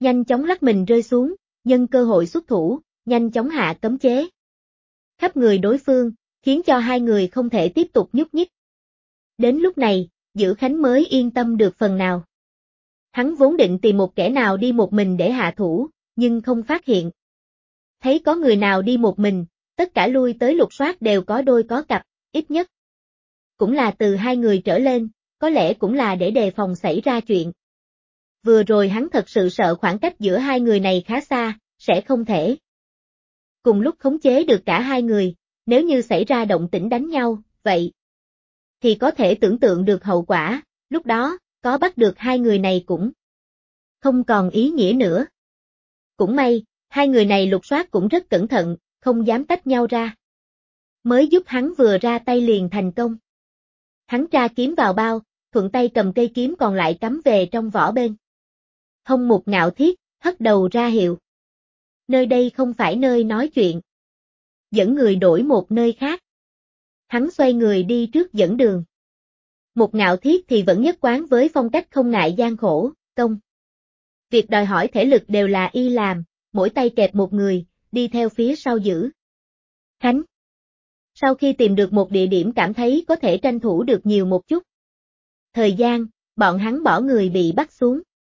Speaker 1: nhanh chóng lắc mình rơi xuống, nhân cơ hội xuất thủ, nhanh chóng hạ cấm chế. Khắp người đối phương, khiến cho hai người không thể tiếp tục nhúc nhích. Đến lúc này, Dữ Khánh mới yên tâm được phần nào. Hắn vốn định tìm một kẻ nào đi một mình để hạ thủ, nhưng không phát hiện. Thấy có người nào đi một mình, tất cả lui tới lục soát đều có đôi có cặp, ít nhất. Cũng là từ hai người trở lên, có lẽ cũng là để đề phòng xảy ra chuyện. Vừa rồi hắn thật sự sợ khoảng cách giữa hai người này khá xa, sẽ không thể cùng lúc khống chế được cả hai người, nếu như xảy ra động tĩnh đánh nhau, vậy thì có thể tưởng tượng được hậu quả, lúc đó, có bắt được hai người này cũng không còn ý nghĩa nữa. Cũng may, hai người này lục soát cũng rất cẩn thận, không dám tách nhau ra. Mới giúp hắn vừa ra tay liền thành công. Hắn tra kiếm vào bao, thuận tay cầm cây kiếm còn lại cắm về trong vỏ bên hông Mục Ngạo Thiết, hất đầu ra hiệu. Nơi đây không phải nơi nói chuyện. Dẫn người đổi một nơi khác. Hắn xoay người đi trước dẫn đường. Mục Ngạo Thiết thì vẫn nhất quán với phong cách không ngại gian khổ, công. Việc đòi hỏi thể lực đều là y làm, mỗi tay kẹp một người, đi theo phía sau Dữ Khánh. Sau khi tìm được một địa điểm cảm thấy có thể tranh thủ được nhiều một chút thời gian, bọn hắn bỏ người bị bắt xuống.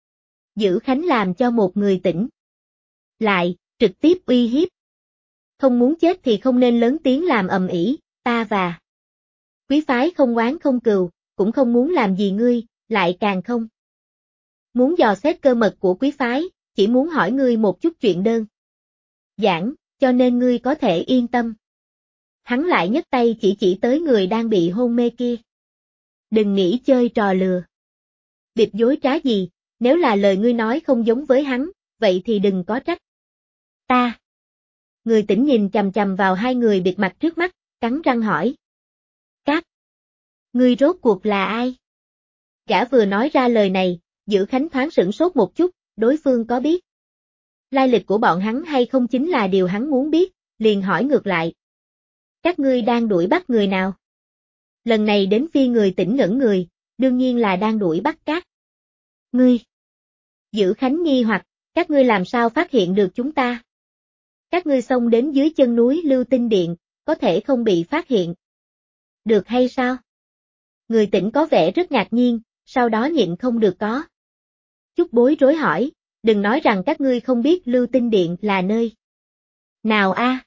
Speaker 1: Dữ Khánh làm cho một người tỉnh lại, trực tiếp uy hiếp. Không muốn chết thì không nên lớn tiếng làm ầm ĩ, ta và quý phái không oán không cừu, cũng không muốn làm gì ngươi, lại càng không muốn dò xét cơ mật của quý phái, chỉ muốn hỏi ngươi một chút chuyện đơn giản, cho nên ngươi có thể yên tâm. Hắn lại nhấc tay chỉ tới người đang bị hôn mê kia. Đừng nghĩ chơi trò lừa bịp dối trá gì, nếu là lời ngươi nói không giống với hắn, vậy thì đừng có trách ta. Người tỉnh nhìn chằm chằm vào hai người bịt mặt trước mắt, cắn răng hỏi. Các ngươi rốt cuộc là ai? Gã vừa nói ra lời này, Dữ Khánh thoáng sửng sốt một chút, đối phương có biết lai lịch của bọn hắn hay không chính là điều hắn muốn biết, liền hỏi ngược lại. Các ngươi đang đuổi bắt người nào? Lần này đến phiên người tỉnh ngẩn người, đương nhiên là đang đuổi bắt các ngươi. Dữ Khánh nghi hoặc, các ngươi làm sao phát hiện được chúng ta? Các ngươi xông đến dưới chân núi Lưu Tinh Điện, có thể không bị phát hiện được hay sao? Người tỉnh có vẻ rất ngạc nhiên, sau đó nhịn không được có chút bối rối hỏi, đừng nói rằng các ngươi không biết Lưu Tinh Điện là nơi nào a?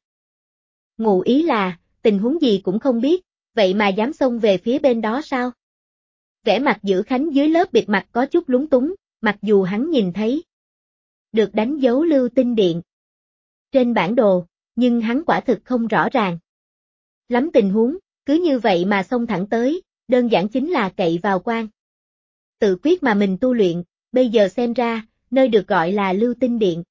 Speaker 1: Ngụ ý là, tình huống gì cũng không biết, vậy mà dám xông về phía bên đó sao? Vẻ mặt Dữ Khánh dưới lớp bịt mặt có chút lúng túng, mặc dù hắn nhìn thấy được đánh dấu Lưu Tinh Điện trên bản đồ, nhưng hắn quả thực không rõ ràng lắm tình huống, cứ như vậy mà xông thẳng tới, đơn giản chính là cậy vào quan tự quyết mà mình tu luyện, bây giờ xem ra, nơi được gọi là Lưu Tinh Điện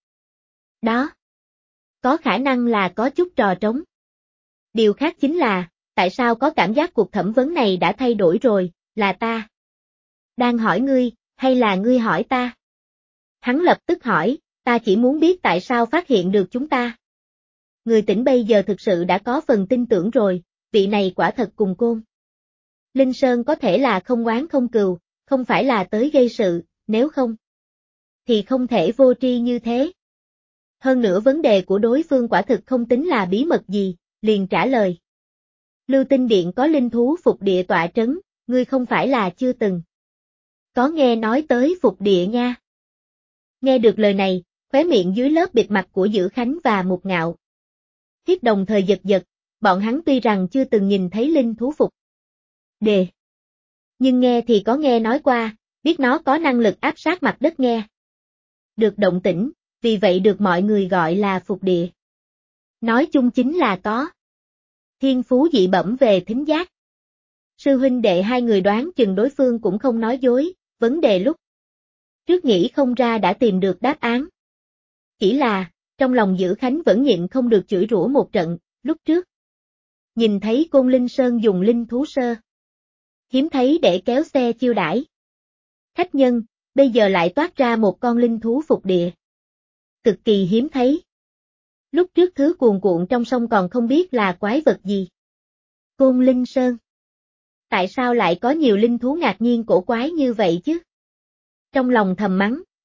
Speaker 1: đó có khả năng là có chút trò trống. Điều khác chính là, tại sao có cảm giác cuộc thẩm vấn này đã thay đổi rồi, là ta đang hỏi ngươi, hay là ngươi hỏi ta? Hắn lập tức hỏi, ta chỉ muốn biết tại sao phát hiện được chúng ta. Người tỉnh bây giờ thực sự đã có phần tin tưởng rồi, vị này quả thật cùng Côn Linh Sơn có thể là không oán không cừu, không phải là tới gây sự, nếu không thì không thể vô tri như thế. Hơn nữa vấn đề của đối phương quả thực không tính là bí mật gì, liền trả lời. Lưu Tinh Điện có linh thú phục địa tọa trấn, ngươi không phải là chưa từng có nghe nói tới phục địa nha. Nghe được lời này, khóe miệng dưới lớp bịt mặt của Dữ Khánh và Mục Ngạo Thiết đồng thời giật giật, bọn hắn tuy rằng chưa từng nhìn thấy linh thú phục đề, nhưng nghe thì có nghe nói qua, biết nó có năng lực áp sát mặt đất nghe được động tĩnh, vì vậy được mọi người gọi là phục địa. Nói chung chính là có thiên phú dị bẩm về thính giác. Sư huynh đệ hai người đoán chừng đối phương cũng không nói dối, vấn đề lúc trước nghĩ không ra đã tìm được đáp án. Chỉ là, trong lòng Dữ Khánh vẫn nhịn không được chửi rủa một trận, lúc trước nhìn thấy Côn Linh Sơn dùng linh thú sơ hiếm thấy để kéo xe chiêu đãi khách nhân, bây giờ lại toát ra một con linh thú phục địa. Cực kỳ hiếm thấy. Lúc trước thứ cuồn cuộn trong sông còn không biết là quái vật gì. Côn Linh Sơn. Tại sao lại có nhiều linh thú ngạc nhiên cổ quái như vậy chứ? Trong lòng thầm mắng,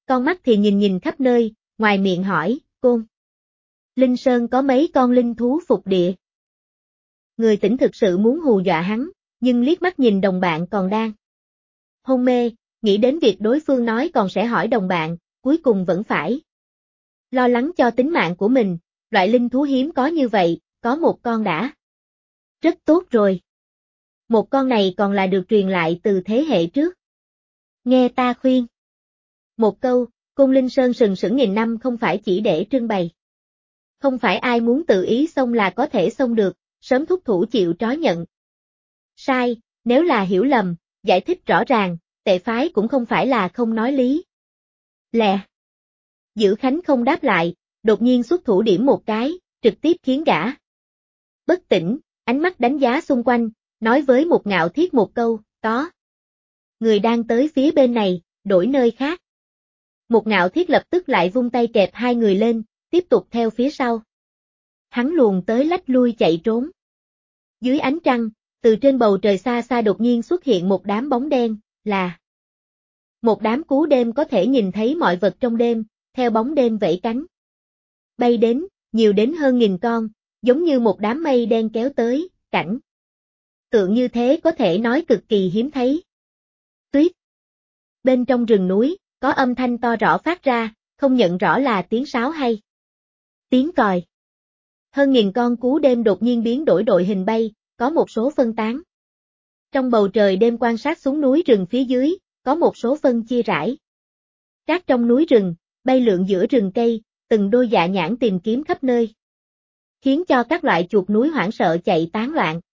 Speaker 1: con mắt thì nhìn nhìn khắp nơi, ngoài miệng hỏi, Côn Linh Sơn có mấy con linh thú phục địa. Người tỉnh thực sự muốn hù dọa hắn, nhưng liếc mắt nhìn đồng bạn còn đang hôn mê, nghĩ đến việc đối phương nói còn sẽ hỏi đồng bạn, cuối cùng vẫn phải lo lắng cho tính mạng của mình, loại linh thú hiếm có như vậy, có một con đã rất tốt rồi. Một con này còn là được truyền lại từ thế hệ trước. Nghe ta khuyên. Một câu, Côn Linh Sơn sừng sững nghìn năm không phải chỉ để trưng bày. Không phải ai muốn tự ý xông là có thể xông được, sớm thúc thủ chịu trói nhận. Sai, nếu là hiểu lầm, giải thích rõ ràng, tệ phái cũng không phải là không nói lý. Lè. Giữ Khánh không đáp lại, đột nhiên xuất thủ điểm một cái, trực tiếp khiến gã bất tỉnh, ánh mắt đánh giá xung quanh, nói với một Ngạo Thiết một câu, có người đang tới phía bên này, đổi nơi khác. Một Ngạo Thiết lập tức lại vung tay kẹp hai người lên, tiếp tục theo phía sau. Hắn luồn tới lách lui chạy trốn. Dưới ánh trăng, từ trên bầu trời xa xa đột nhiên xuất hiện một đám bóng đen, là một đám cú đêm có thể nhìn thấy mọi vật trong đêm, theo bóng đêm vẫy cánh. Bay đến, nhiều đến hơn 1000 con, giống như một đám mây đen kéo tới, cảnh tượng như thế có thể nói cực kỳ hiếm thấy. Tuyết. Bên trong rừng núi, có âm thanh to rõ phát ra, không nhận rõ là tiếng sáo hay tiếng còi. Hơn 1000 con cú đêm đột nhiên biến đổi đội hình bay, có một số phân tán. Trong bầu trời đêm quan sát xuống núi rừng phía dưới, có một số phân chia rải. Cát trong núi rừng, bay lượn giữa rừng cây, từng đôi dạ nhãn tìm kiếm khắp nơi. Khiến cho các loại chuột núi hoảng sợ chạy tán loạn.